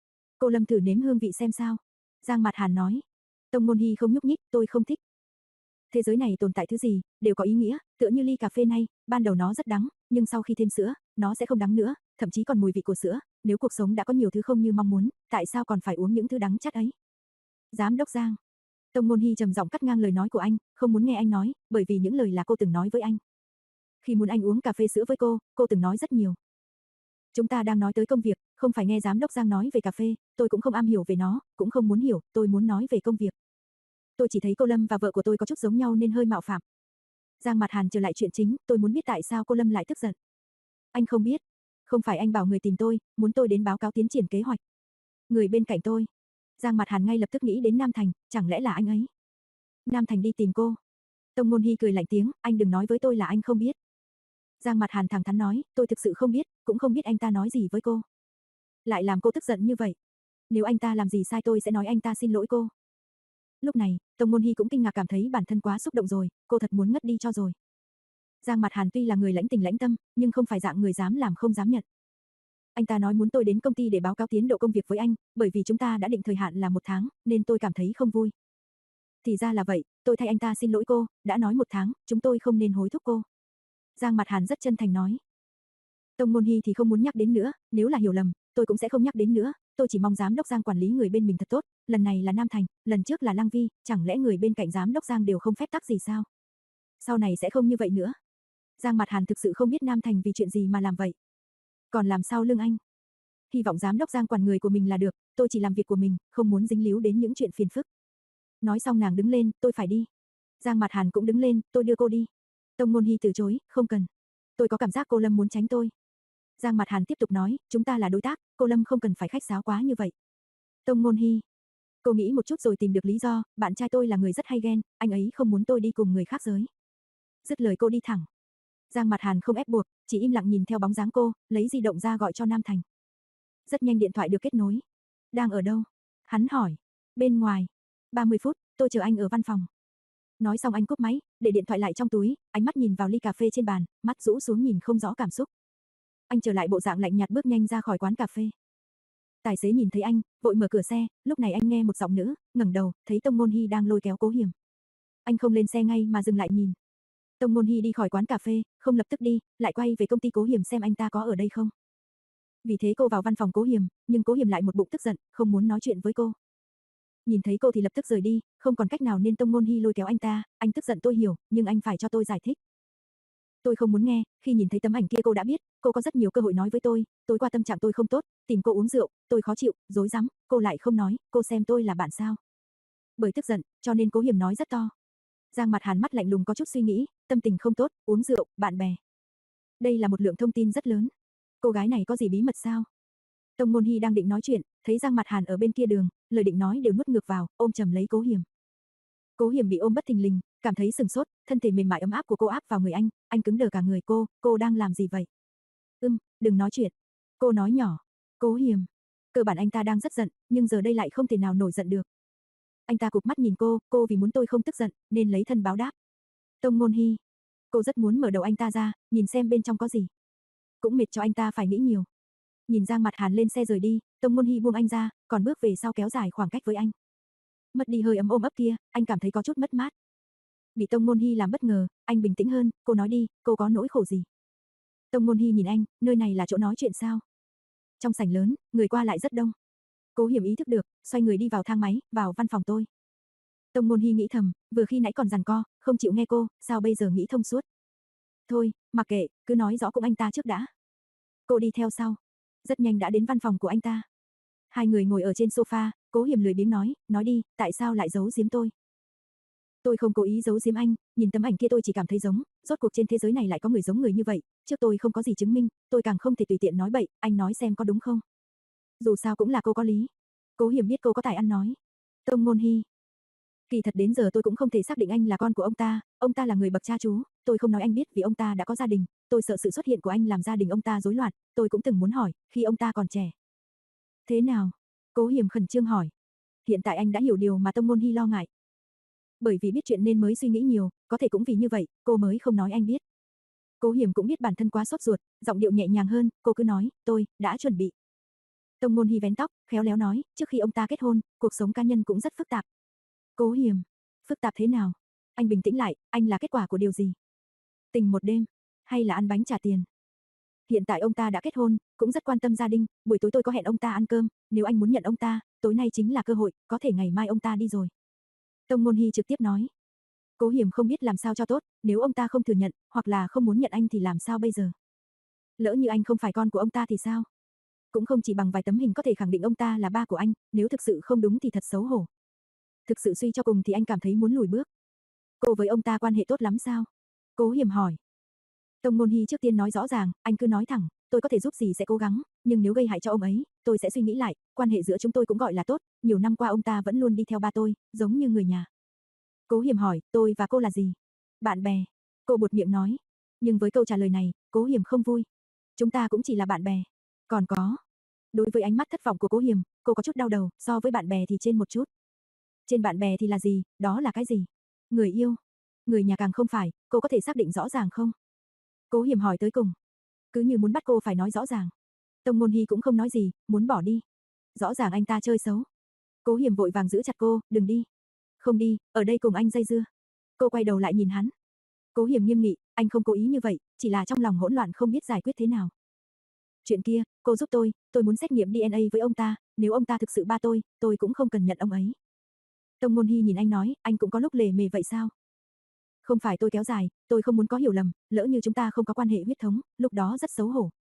Cô Lâm thử nếm hương vị xem sao. Giang Mạt Hàn nói. Tông Ngôn Hy không nhúc nhích, tôi không thích. Thế giới này tồn tại thứ gì, đều có ý nghĩa, tựa như ly cà phê này, ban đầu nó rất đắng, nhưng sau khi thêm sữa, nó sẽ không đắng nữa, thậm chí còn mùi vị của sữa, nếu cuộc sống đã có nhiều thứ không như mong muốn, tại sao còn phải uống những thứ đắng chát ấy? Giám đốc Giang. Tông Ngôn Hy trầm giọng cắt ngang lời nói của anh, không muốn nghe anh nói, bởi vì những lời là cô từng nói với anh. Khi muốn anh uống cà phê sữa với cô, cô từng nói rất nhiều. Chúng ta đang nói tới công việc, không phải nghe giám đốc Giang nói về cà phê, tôi cũng không am hiểu về nó, cũng không muốn hiểu, tôi muốn nói về công việc. Tôi chỉ thấy cô Lâm và vợ của tôi có chút giống nhau nên hơi mạo phạm. Giang Mạt Hàn trở lại chuyện chính, tôi muốn biết tại sao cô Lâm lại tức giận. Anh không biết. Không phải anh bảo người tìm tôi, muốn tôi đến báo cáo tiến triển kế hoạch. Người bên cạnh tôi. Giang Mạt Hàn ngay lập tức nghĩ đến Nam Thành, chẳng lẽ là anh ấy? Nam Thành đi tìm cô. Tông Ngôn Hy cười lạnh tiếng, anh đừng nói với tôi là anh không biết. Giang Mạt Hàn thẳng thắn nói, tôi thực sự không biết, cũng không biết anh ta nói gì với cô. Lại làm cô tức giận như vậy. Nếu anh ta làm gì sai tôi sẽ nói anh ta xin lỗi cô. Lúc này, Tông Ngôn Hy cũng kinh ngạc cảm thấy bản thân quá xúc động rồi, cô thật muốn ngất đi cho rồi. Giang Mạt Hàn tuy là người lãnh tình lãnh tâm, nhưng không phải dạng người dám làm không dám nhận. Anh ta nói muốn tôi đến công ty để báo cáo tiến độ công việc với anh, bởi vì chúng ta đã định thời hạn là một tháng, nên tôi cảm thấy không vui. Thì ra là vậy, tôi thay anh ta xin lỗi cô, đã nói một tháng, chúng tôi không nên hối thúc cô. Giang Mạt Hàn rất chân thành nói. Tông Ngôn Hy thì không muốn nhắc đến nữa, nếu là hiểu lầm, tôi cũng sẽ không nhắc đến nữa, tôi chỉ mong giám đốc Giang quản lý người bên mình thật tốt, lần này là Nam Thành, lần trước là Lăng Vi, chẳng lẽ người bên cạnh giám đốc Giang đều không phép tắc gì sao? Sau này sẽ không như vậy nữa. Giang Mạt Hàn thực sự không biết Nam Thành vì chuyện gì mà làm vậy. Còn làm sao lưng anh? Hy vọng giám đốc Giang quản người của mình là được, tôi chỉ làm việc của mình, không muốn dính líu đến những chuyện phiền phức. Nói xong nàng đứng lên, tôi phải đi. Giang Mạt Hàn cũng đứng lên, tôi đưa cô đi. Tông Ngôn Hy từ chối, không cần. Tôi có cảm giác cô Lâm muốn tránh tôi. Giang Mạt Hàn tiếp tục nói, chúng ta là đối tác, cô Lâm không cần phải khách sáo quá như vậy. Tông Ngôn Hy. Cô nghĩ một chút rồi tìm được lý do, bạn trai tôi là người rất hay ghen, anh ấy không muốn tôi đi cùng người khác giới. Dứt lời cô đi thẳng. Giang Mạt Hàn không ép buộc, chỉ im lặng nhìn theo bóng dáng cô, lấy di động ra gọi cho Nam Thành. Rất nhanh điện thoại được kết nối. Đang ở đâu? Hắn hỏi. Bên ngoài. ba mươi phút, tôi chờ anh ở văn phòng. Nói xong anh cúp máy, để điện thoại lại trong túi, ánh mắt nhìn vào ly cà phê trên bàn, mắt rũ xuống nhìn không rõ cảm xúc. Anh trở lại bộ dạng lạnh nhạt bước nhanh ra khỏi quán cà phê. Tài xế nhìn thấy anh, vội mở cửa xe, lúc này anh nghe một giọng nữ, ngẩng đầu, thấy Tông Ngôn Hy đang lôi kéo Cố Hiểm. Anh không lên xe ngay mà dừng lại nhìn. Tông Ngôn Hy đi khỏi quán cà phê, không lập tức đi, lại quay về công ty Cố Hiểm xem anh ta có ở đây không. Vì thế cô vào văn phòng Cố Hiểm, nhưng Cố Hiểm lại một bụng tức giận, không muốn nói chuyện với cô. Nhìn thấy cô thì lập tức rời đi, không còn cách nào nên Tông Ngôn Hy lôi kéo anh ta, anh tức giận tôi hiểu, nhưng anh phải cho tôi giải thích. Tôi không muốn nghe, khi nhìn thấy tấm ảnh kia cô đã biết, cô có rất nhiều cơ hội nói với tôi, tối qua tâm trạng tôi không tốt, tìm cô uống rượu, tôi khó chịu, rối rắm, cô lại không nói, cô xem tôi là bạn sao. Bởi tức giận, cho nên Cố Hiểm nói rất to. Giang Mạt Hàn mắt lạnh lùng có chút suy nghĩ, tâm tình không tốt, uống rượu, bạn bè. Đây là một lượng thông tin rất lớn. Cô gái này có gì bí mật sao? Tông Ngôn Hy đang định nói chuyện, thấy Giang Mạt Hàn ở bên kia đường, lời định nói đều nuốt ngược vào, ôm chầm lấy Cố Hiểm. Cố Hiểm bị ôm bất thình lình, cảm thấy sừng sốt, thân thể mềm mại ấm áp của cô áp vào người anh, anh cứng đờ cả người cô, cô đang làm gì vậy? Ưm, đừng nói chuyện. Cô nói nhỏ. Cố Hiểm. Cơ bản anh ta đang rất giận, nhưng giờ đây lại không thể nào nổi giận được. Anh ta cụp mắt nhìn cô, cô vì muốn tôi không tức giận, nên lấy thân báo đáp. Tông Ngôn Hy. Cô rất muốn mở đầu anh ta ra, nhìn xem bên trong có gì. Cũng mệt cho anh ta phải nghĩ nhiều. Nhìn Giang Mạt Hàn lên xe rời đi, Tông Ngôn Hy buông anh ra, còn bước về sau kéo dài khoảng cách với anh. Mất đi hơi ấm ôm ấp kia, anh cảm thấy có chút mất mát. Bị Tông Ngôn Hy làm bất ngờ, anh bình tĩnh hơn, cô nói đi, cô có nỗi khổ gì? Tông Ngôn Hy nhìn anh, nơi này là chỗ nói chuyện sao? Trong sảnh lớn, người qua lại rất đông. Cố Hiểm ý thức được, xoay người đi vào thang máy, vào văn phòng tôi. Tông Ngôn Hy nghĩ thầm, vừa khi nãy còn giằng co, không chịu nghe cô, sao bây giờ nghĩ thông suốt? Thôi, mặc kệ, cứ nói rõ cũng anh ta trước đã. Cô đi theo sau. Rất nhanh đã đến văn phòng của anh ta. Hai người ngồi ở trên sofa, Cố Hiểm lười biếng nói, nói đi, tại sao lại giấu giếm tôi? Tôi không cố ý giấu giếm anh, nhìn tấm ảnh kia tôi chỉ cảm thấy giống, rốt cuộc trên thế giới này lại có người giống người như vậy, trước tôi không có gì chứng minh, tôi càng không thể tùy tiện nói bậy, anh nói xem có đúng không? Dù sao cũng là cô có lý. Cố Hiểm biết cô có tài ăn nói. Tông Ngôn Hy. Kỳ thật đến giờ tôi cũng không thể xác định anh là con của ông ta, ông ta là người bậc cha chú, tôi không nói anh biết vì ông ta đã có gia đình, tôi sợ sự xuất hiện của anh làm gia đình ông ta rối loạn, tôi cũng từng muốn hỏi, khi ông ta còn trẻ. Thế nào? Cố Hiểm khẩn trương hỏi. Hiện tại anh đã hiểu điều mà Tông Ngôn Hy lo ngại. Bởi vì biết chuyện nên mới suy nghĩ nhiều, có thể cũng vì như vậy, cô mới không nói anh biết. Cố Hiểm cũng biết bản thân quá sốt ruột, giọng điệu nhẹ nhàng hơn, cô cứ nói, tôi đã chuẩn bị. Tông Ngôn Hy vén tóc, khéo léo nói, trước khi ông ta kết hôn, cuộc sống cá nhân cũng rất phức tạp. Cố Hiểm, phức tạp thế nào? Anh bình tĩnh lại, anh là kết quả của điều gì? Tình một đêm, hay là ăn bánh trả tiền? Hiện tại ông ta đã kết hôn, cũng rất quan tâm gia đình, buổi tối tôi có hẹn ông ta ăn cơm, nếu anh muốn nhận ông ta, tối nay chính là cơ hội, có thể ngày mai ông ta đi rồi. Tông Ngôn Hy trực tiếp nói. Cố Hiểm không biết làm sao cho tốt, nếu ông ta không thừa nhận, hoặc là không muốn nhận anh thì làm sao bây giờ? Lỡ như anh không phải con của ông ta thì sao? Cũng không chỉ bằng vài tấm hình có thể khẳng định ông ta là ba của anh, nếu thực sự không đúng thì thật xấu hổ. Thực sự suy cho cùng thì anh cảm thấy muốn lùi bước. Cô với ông ta quan hệ tốt lắm sao? Cố Hiểm hỏi. Tông Ngôn Hy trước tiên nói rõ ràng, anh cứ nói thẳng, tôi có thể giúp gì sẽ cố gắng, nhưng nếu gây hại cho ông ấy, tôi sẽ suy nghĩ lại, quan hệ giữa chúng tôi cũng gọi là tốt, nhiều năm qua ông ta vẫn luôn đi theo ba tôi, giống như người nhà. Cố Hiểm hỏi, tôi và cô là gì? Bạn bè. Cô buột miệng nói. Nhưng với câu trả lời này, Cố Hiểm không vui. Chúng ta cũng chỉ là bạn bè. Còn có. Đối với ánh mắt thất vọng của Cố Hiểm, cô có chút đau đầu, so với bạn bè thì trên một chút. Trên bạn bè thì là gì, đó là cái gì? Người yêu. Người nhà càng không phải, cô có thể xác định rõ ràng không? Cố Hiểm hỏi tới cùng. Cứ như muốn bắt cô phải nói rõ ràng. Tông Ngôn Hy cũng không nói gì, muốn bỏ đi. Rõ ràng anh ta chơi xấu. Cố Hiểm vội vàng giữ chặt cô, đừng đi. Không đi, ở đây cùng anh dây dưa. Cô quay đầu lại nhìn hắn. Cố Hiểm nghiêm nghị, anh không cố ý như vậy, chỉ là trong lòng hỗn loạn không biết giải quyết thế nào. Chuyện kia, cô giúp tôi, tôi muốn xét nghiệm đê en a với ông ta, nếu ông ta thực sự ba tôi, tôi cũng không cần nhận ông ấy. Tông Ngôn Hy nhìn anh nói, anh cũng có lúc lề mề vậy sao? Không phải tôi kéo dài, tôi không muốn có hiểu lầm, lỡ như chúng ta không có quan hệ huyết thống, lúc đó rất xấu hổ.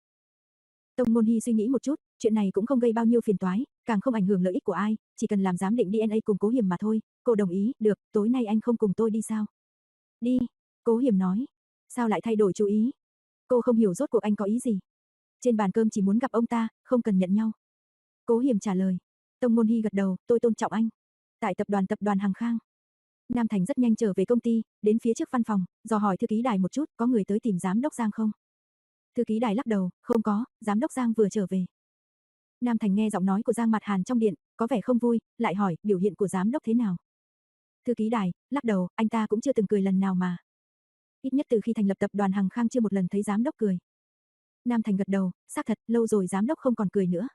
Tông Ngôn Hy suy nghĩ một chút, chuyện này cũng không gây bao nhiêu phiền toái, càng không ảnh hưởng lợi ích của ai, chỉ cần làm giám định đê en a cùng Cố Hiểm mà thôi. Cô đồng ý, được, tối nay anh không cùng tôi đi sao? Đi, Cố Hiểm nói. Sao lại thay đổi chủ ý? Cô không hiểu rốt cuộc anh có ý gì. Trên bàn cơm chỉ muốn gặp ông ta, không cần nhận nhau. Cố Hiểm trả lời. Tông Ngôn Hy gật đầu, tôi tôn trọng anh. Tại tập đoàn tập đoàn Hằng Khang. Nam Thành rất nhanh trở về công ty, đến phía trước văn phòng, dò hỏi thư ký Đài một chút, có người tới tìm giám đốc Giang không? Thư ký Đài lắc đầu, không có, giám đốc Giang vừa trở về. Nam Thành nghe giọng nói của Giang Mạt Hàn trong điện, có vẻ không vui, lại hỏi, biểu hiện của giám đốc thế nào? Thư ký Đài, lắc đầu, anh ta cũng chưa từng cười lần nào mà. Ít nhất từ khi thành lập tập đoàn Hằng Khang chưa một lần thấy giám đốc cười. Nam Thành gật đầu, xác thật, lâu rồi giám đốc không còn cười nữa.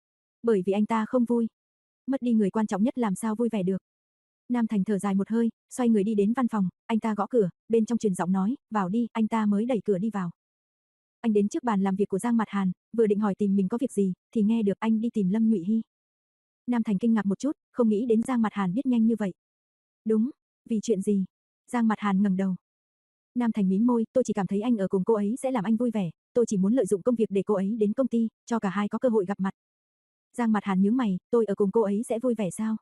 Bởi vì anh ta không vui. Mất đi người quan trọng nhất làm sao vui vẻ được. Nam Thành thở dài một hơi, xoay người đi đến văn phòng, anh ta gõ cửa, bên trong truyền giọng nói, vào đi, anh ta mới đẩy cửa đi vào. Anh đến trước bàn làm việc của Giang Mạt Hàn, vừa định hỏi tìm mình có việc gì, thì nghe được anh đi tìm Lâm Nhụy Hy. Nam Thành kinh ngạc một chút, không nghĩ đến Giang Mạt Hàn biết nhanh như vậy. Đúng, vì chuyện gì? Giang Mạt Hàn ngẩng đầu. Nam Thành mím môi, tôi chỉ cảm thấy anh ở cùng cô ấy sẽ làm anh vui vẻ, tôi chỉ muốn lợi dụng công việc để cô ấy đến công ty, cho cả hai có cơ hội gặp mặt. Giang Mạt Hàn nhướng mày, tôi ở cùng cô ấy sẽ vui vẻ sao?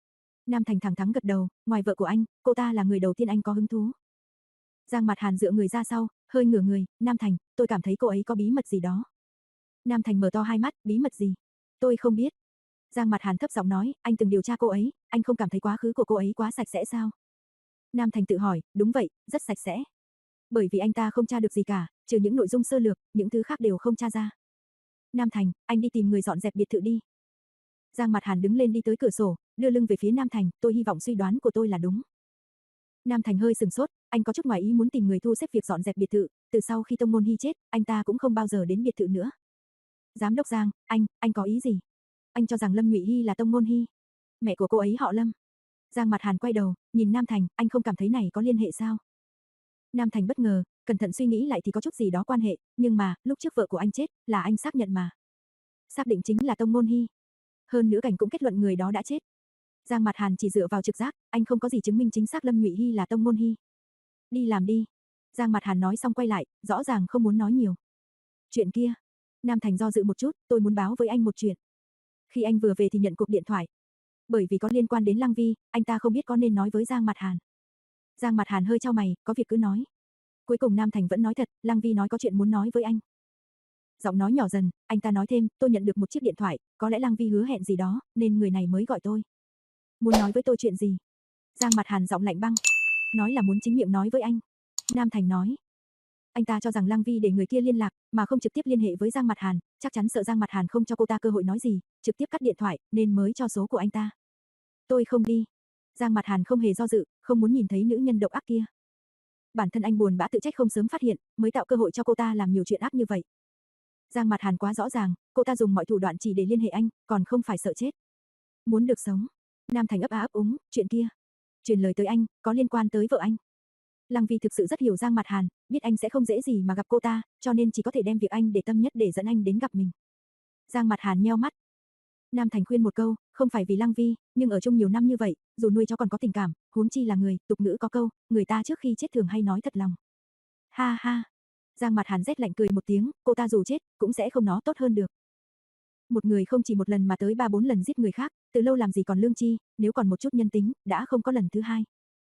Nam Thành thẳng thắn gật đầu, ngoài vợ của anh, cô ta là người đầu tiên anh có hứng thú. Giang Mạt Hàn dựa người ra sau, hơi ngửa người, Nam Thành, tôi cảm thấy cô ấy có bí mật gì đó. Nam Thành mở to hai mắt, bí mật gì? Tôi không biết. Giang Mạt Hàn thấp giọng nói, anh từng điều tra cô ấy, anh không cảm thấy quá khứ của cô ấy quá sạch sẽ sao? Nam Thành tự hỏi, đúng vậy, rất sạch sẽ. Bởi vì anh ta không tra được gì cả, trừ những nội dung sơ lược, những thứ khác đều không tra ra. Nam Thành, anh đi tìm người dọn dẹp biệt thự đi. Giang Mạt Hàn đứng lên đi tới cửa sổ, đưa lưng về phía Nam Thành, tôi hy vọng suy đoán của tôi là đúng. Nam Thành hơi sừng sốt, anh có chút ngoài ý muốn tìm người thu xếp việc dọn dẹp biệt thự, từ sau khi Tông Ngôn Hy chết, anh ta cũng không bao giờ đến biệt thự nữa. Giám đốc Giang, anh, anh có ý gì? Anh cho rằng Lâm Nhụy Hy là Tông Ngôn Hy. Mẹ của cô ấy họ Lâm. Giang Mạt Hàn quay đầu, nhìn Nam Thành, anh không cảm thấy này có liên hệ sao? Nam Thành bất ngờ, cẩn thận suy nghĩ lại thì có chút gì đó quan hệ, nhưng mà, lúc trước vợ của anh chết, là anh xác nhận mà. Xác định chính là Tông Ngôn Hy. Hơn nữa cảnh cũng kết luận người đó đã chết. Giang Mạt Hàn chỉ dựa vào trực giác, anh không có gì chứng minh chính xác Lâm Nhụy Hy là Tông Ngôn Hy. Đi làm đi. Giang Mạt Hàn nói xong quay lại, rõ ràng không muốn nói nhiều. Chuyện kia. Nam Thành do dự một chút, tôi muốn báo với anh một chuyện. Khi anh vừa về thì nhận cuộc điện thoại. Bởi vì có liên quan đến Lăng Vi, anh ta không biết có nên nói với Giang Mạt Hàn. Giang Mạt Hàn hơi chau mày, có việc cứ nói. Cuối cùng Nam Thành vẫn nói thật, Lăng Vi nói có chuyện muốn nói với anh. Giọng nói nhỏ dần, anh ta nói thêm, tôi nhận được một chiếc điện thoại, có lẽ Lăng Vi hứa hẹn gì đó, nên người này mới gọi tôi. Muốn nói với tôi chuyện gì? Giang Mạt Hàn giọng lạnh băng. Nói là muốn chính miệng nói với anh. Nam Thành nói. Anh ta cho rằng Lăng Vi để người kia liên lạc, mà không trực tiếp liên hệ với Giang Mạt Hàn, chắc chắn sợ Giang Mạt Hàn không cho cô ta cơ hội nói gì, trực tiếp cắt điện thoại, nên mới cho số của anh ta. Tôi không đi. Giang Mạt Hàn không hề do dự, không muốn nhìn thấy nữ nhân độc ác kia. Bản thân anh buồn bã tự trách không sớm phát hiện, mới tạo cơ hội cho cô ta làm nhiều chuyện ác như vậy. Giang Mạt Hàn quá rõ ràng, cô ta dùng mọi thủ đoạn chỉ để liên hệ anh, còn không phải sợ chết. Muốn được sống. Nam Thành ấp á ấp úng, chuyện kia. Truyền lời tới anh, có liên quan tới vợ anh. Lăng Vi thực sự rất hiểu Giang Mạt Hàn, biết anh sẽ không dễ gì mà gặp cô ta, cho nên chỉ có thể đem việc anh để tâm nhất để dẫn anh đến gặp mình. Giang Mạt Hàn nheo mắt. Nam Thành khuyên một câu, không phải vì Lăng Vi, nhưng ở chung nhiều năm như vậy, dù nuôi chó còn có tình cảm, huống chi là người, tục ngữ có câu, người ta trước khi chết thường hay nói thật lòng. Ha ha. Giang Mạt Hàn rét lạnh cười một tiếng, cô ta dù chết, cũng sẽ không nó tốt hơn được. Một người không chỉ một lần mà tới ba bốn lần giết người khác, từ lâu làm gì còn lương tri, nếu còn một chút nhân tính, đã không có lần thứ hai.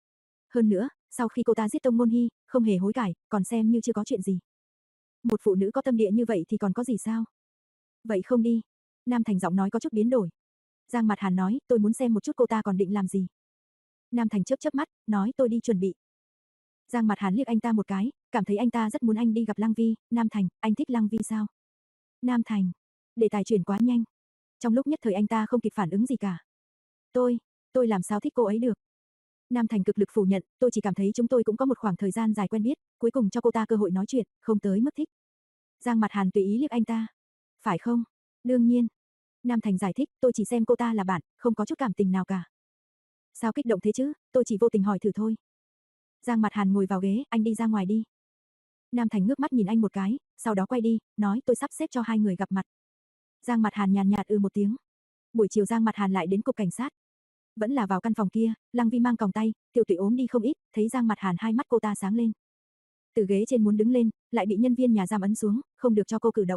Hơn nữa, sau khi cô ta giết Tông Ngôn Hi, không hề hối cải, còn xem như chưa có chuyện gì. Một phụ nữ có tâm địa như vậy thì còn có gì sao? Vậy không đi. Nam Thành giọng nói có chút biến đổi. Giang Mạt Hàn nói, tôi muốn xem một chút cô ta còn định làm gì. Nam Thành chớp chớp mắt, nói tôi đi chuẩn bị. Giang Mạt Hàn liếc anh ta một cái, cảm thấy anh ta rất muốn anh đi gặp Lăng Vi. Nam Thành, anh thích Lăng Vi sao? Nam Thành, đề tài chuyển quá nhanh. Trong lúc nhất thời anh ta không kịp phản ứng gì cả. Tôi, tôi làm sao thích cô ấy được? Nam Thành cực lực phủ nhận, tôi chỉ cảm thấy chúng tôi cũng có một khoảng thời gian dài quen biết, cuối cùng cho cô ta cơ hội nói chuyện, không tới mức thích. Giang Mạt Hàn tùy ý liếc anh ta. Phải không? Đương nhiên. Nam Thành giải thích, tôi chỉ xem cô ta là bạn, không có chút cảm tình nào cả. Sao kích động thế chứ, tôi chỉ vô tình hỏi thử thôi. Giang Mạt Hàn ngồi vào ghế, anh đi ra ngoài đi. Nam Thành ngước mắt nhìn anh một cái, sau đó quay đi, nói tôi sắp xếp cho hai người gặp mặt. Giang Mạt Hàn nhàn nhạt ừ một tiếng. Buổi chiều Giang Mạt Hàn lại đến cục cảnh sát. Vẫn là vào căn phòng kia, Lăng Vi mang còng tay, Tiểu Tụy ốm đi không ít, thấy Giang Mạt Hàn hai mắt cô ta sáng lên. Từ ghế trên muốn đứng lên, lại bị nhân viên nhà giam ấn xuống, không được cho cô cử động.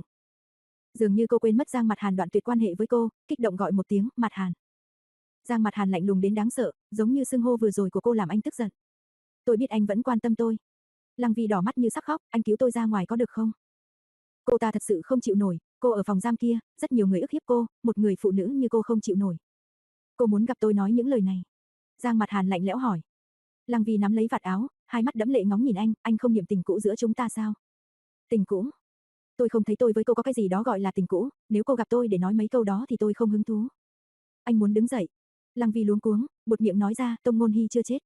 Dường như cô quên mất Giang Mạt Hàn đoạn tuyệt quan hệ với cô, kích động gọi một tiếng, Mạt Hàn. Giang Mạt Hàn lạnh lùng đến đáng sợ, giống như xưng hô vừa rồi của cô làm anh tức giận. Tôi biết anh vẫn quan tâm tôi. Lăng Vi đỏ mắt như sắp khóc, anh cứu tôi ra ngoài có được không? Cô ta thật sự không chịu nổi, cô ở phòng giam kia, rất nhiều người ức hiếp cô, một người phụ nữ như cô không chịu nổi. Cô muốn gặp tôi nói những lời này. Giang Mạt Hàn lạnh lẽo hỏi. Lăng Vi nắm lấy vạt áo, hai mắt đẫm lệ ngóng nhìn anh, anh không niệm tình cũ giữa chúng ta sao? Tình cũ? Tôi không thấy tôi với cô có cái gì đó gọi là tình cũ, nếu cô gặp tôi để nói mấy câu đó thì tôi không hứng thú. Anh muốn đứng dậy. Lăng Vi luống cuống, buột miệng nói ra, Tông Ngôn Hi chưa chết.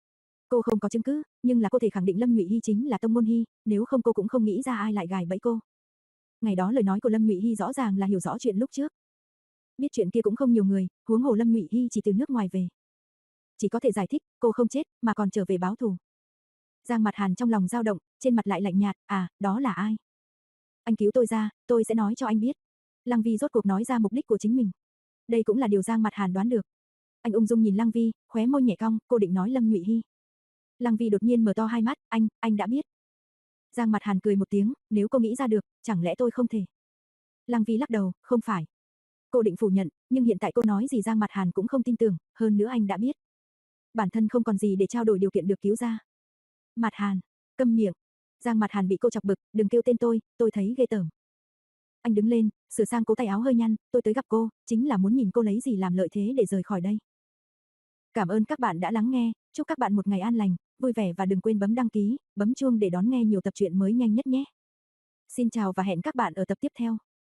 Cô không có chứng cứ, nhưng là cô thể khẳng định Lâm Nhụy Hi chính là Tông Ngôn Hi, nếu không cô cũng không nghĩ ra ai lại gài bẫy cô. Ngày đó lời nói của Lâm Nhụy Hi rõ ràng là hiểu rõ chuyện lúc trước. Biết chuyện kia cũng không nhiều người, huống hồ Lâm Nhụy Hi chỉ từ nước ngoài về. Chỉ có thể giải thích, cô không chết, mà còn trở về báo thù. Giang Mạt Hàn trong lòng dao động, trên mặt lại lạnh nhạt, à, đó là ai? Anh cứu tôi ra, tôi sẽ nói cho anh biết. Lăng Vi rốt cuộc nói ra mục đích của chính mình. Đây cũng là điều Giang Mạt Hàn đoán được. Anh ung dung nhìn Lăng Vi, khóe môi nhẹ cong, cô định nói Lâm Nhụy Hi. Lăng Vi đột nhiên mở to hai mắt, anh, anh đã biết. Giang Mạt Hàn cười một tiếng, nếu cô nghĩ ra được, chẳng lẽ tôi không thể? Lăng Vi lắc đầu, không phải. Cô định phủ nhận, nhưng hiện tại cô nói gì Giang Mạt Hàn cũng không tin tưởng, hơn nữa anh đã biết. Bản thân không còn gì để trao đổi điều kiện được cứu ra. Mạt Hàn, câm miệng. Giang Mạt Hàn bị cô chọc bực, đừng kêu tên tôi, tôi thấy ghê tởm. Anh đứng lên, sửa sang cố tay áo hơi nhăn, tôi tới gặp cô, chính là muốn nhìn cô lấy gì làm lợi thế để rời khỏi đây. Cảm ơn các bạn đã lắng nghe, chúc các bạn một ngày an lành, vui vẻ và đừng quên bấm đăng ký, bấm chuông để đón nghe nhiều tập truyện mới nhanh nhất nhé. Xin chào và hẹn các bạn ở tập tiếp theo.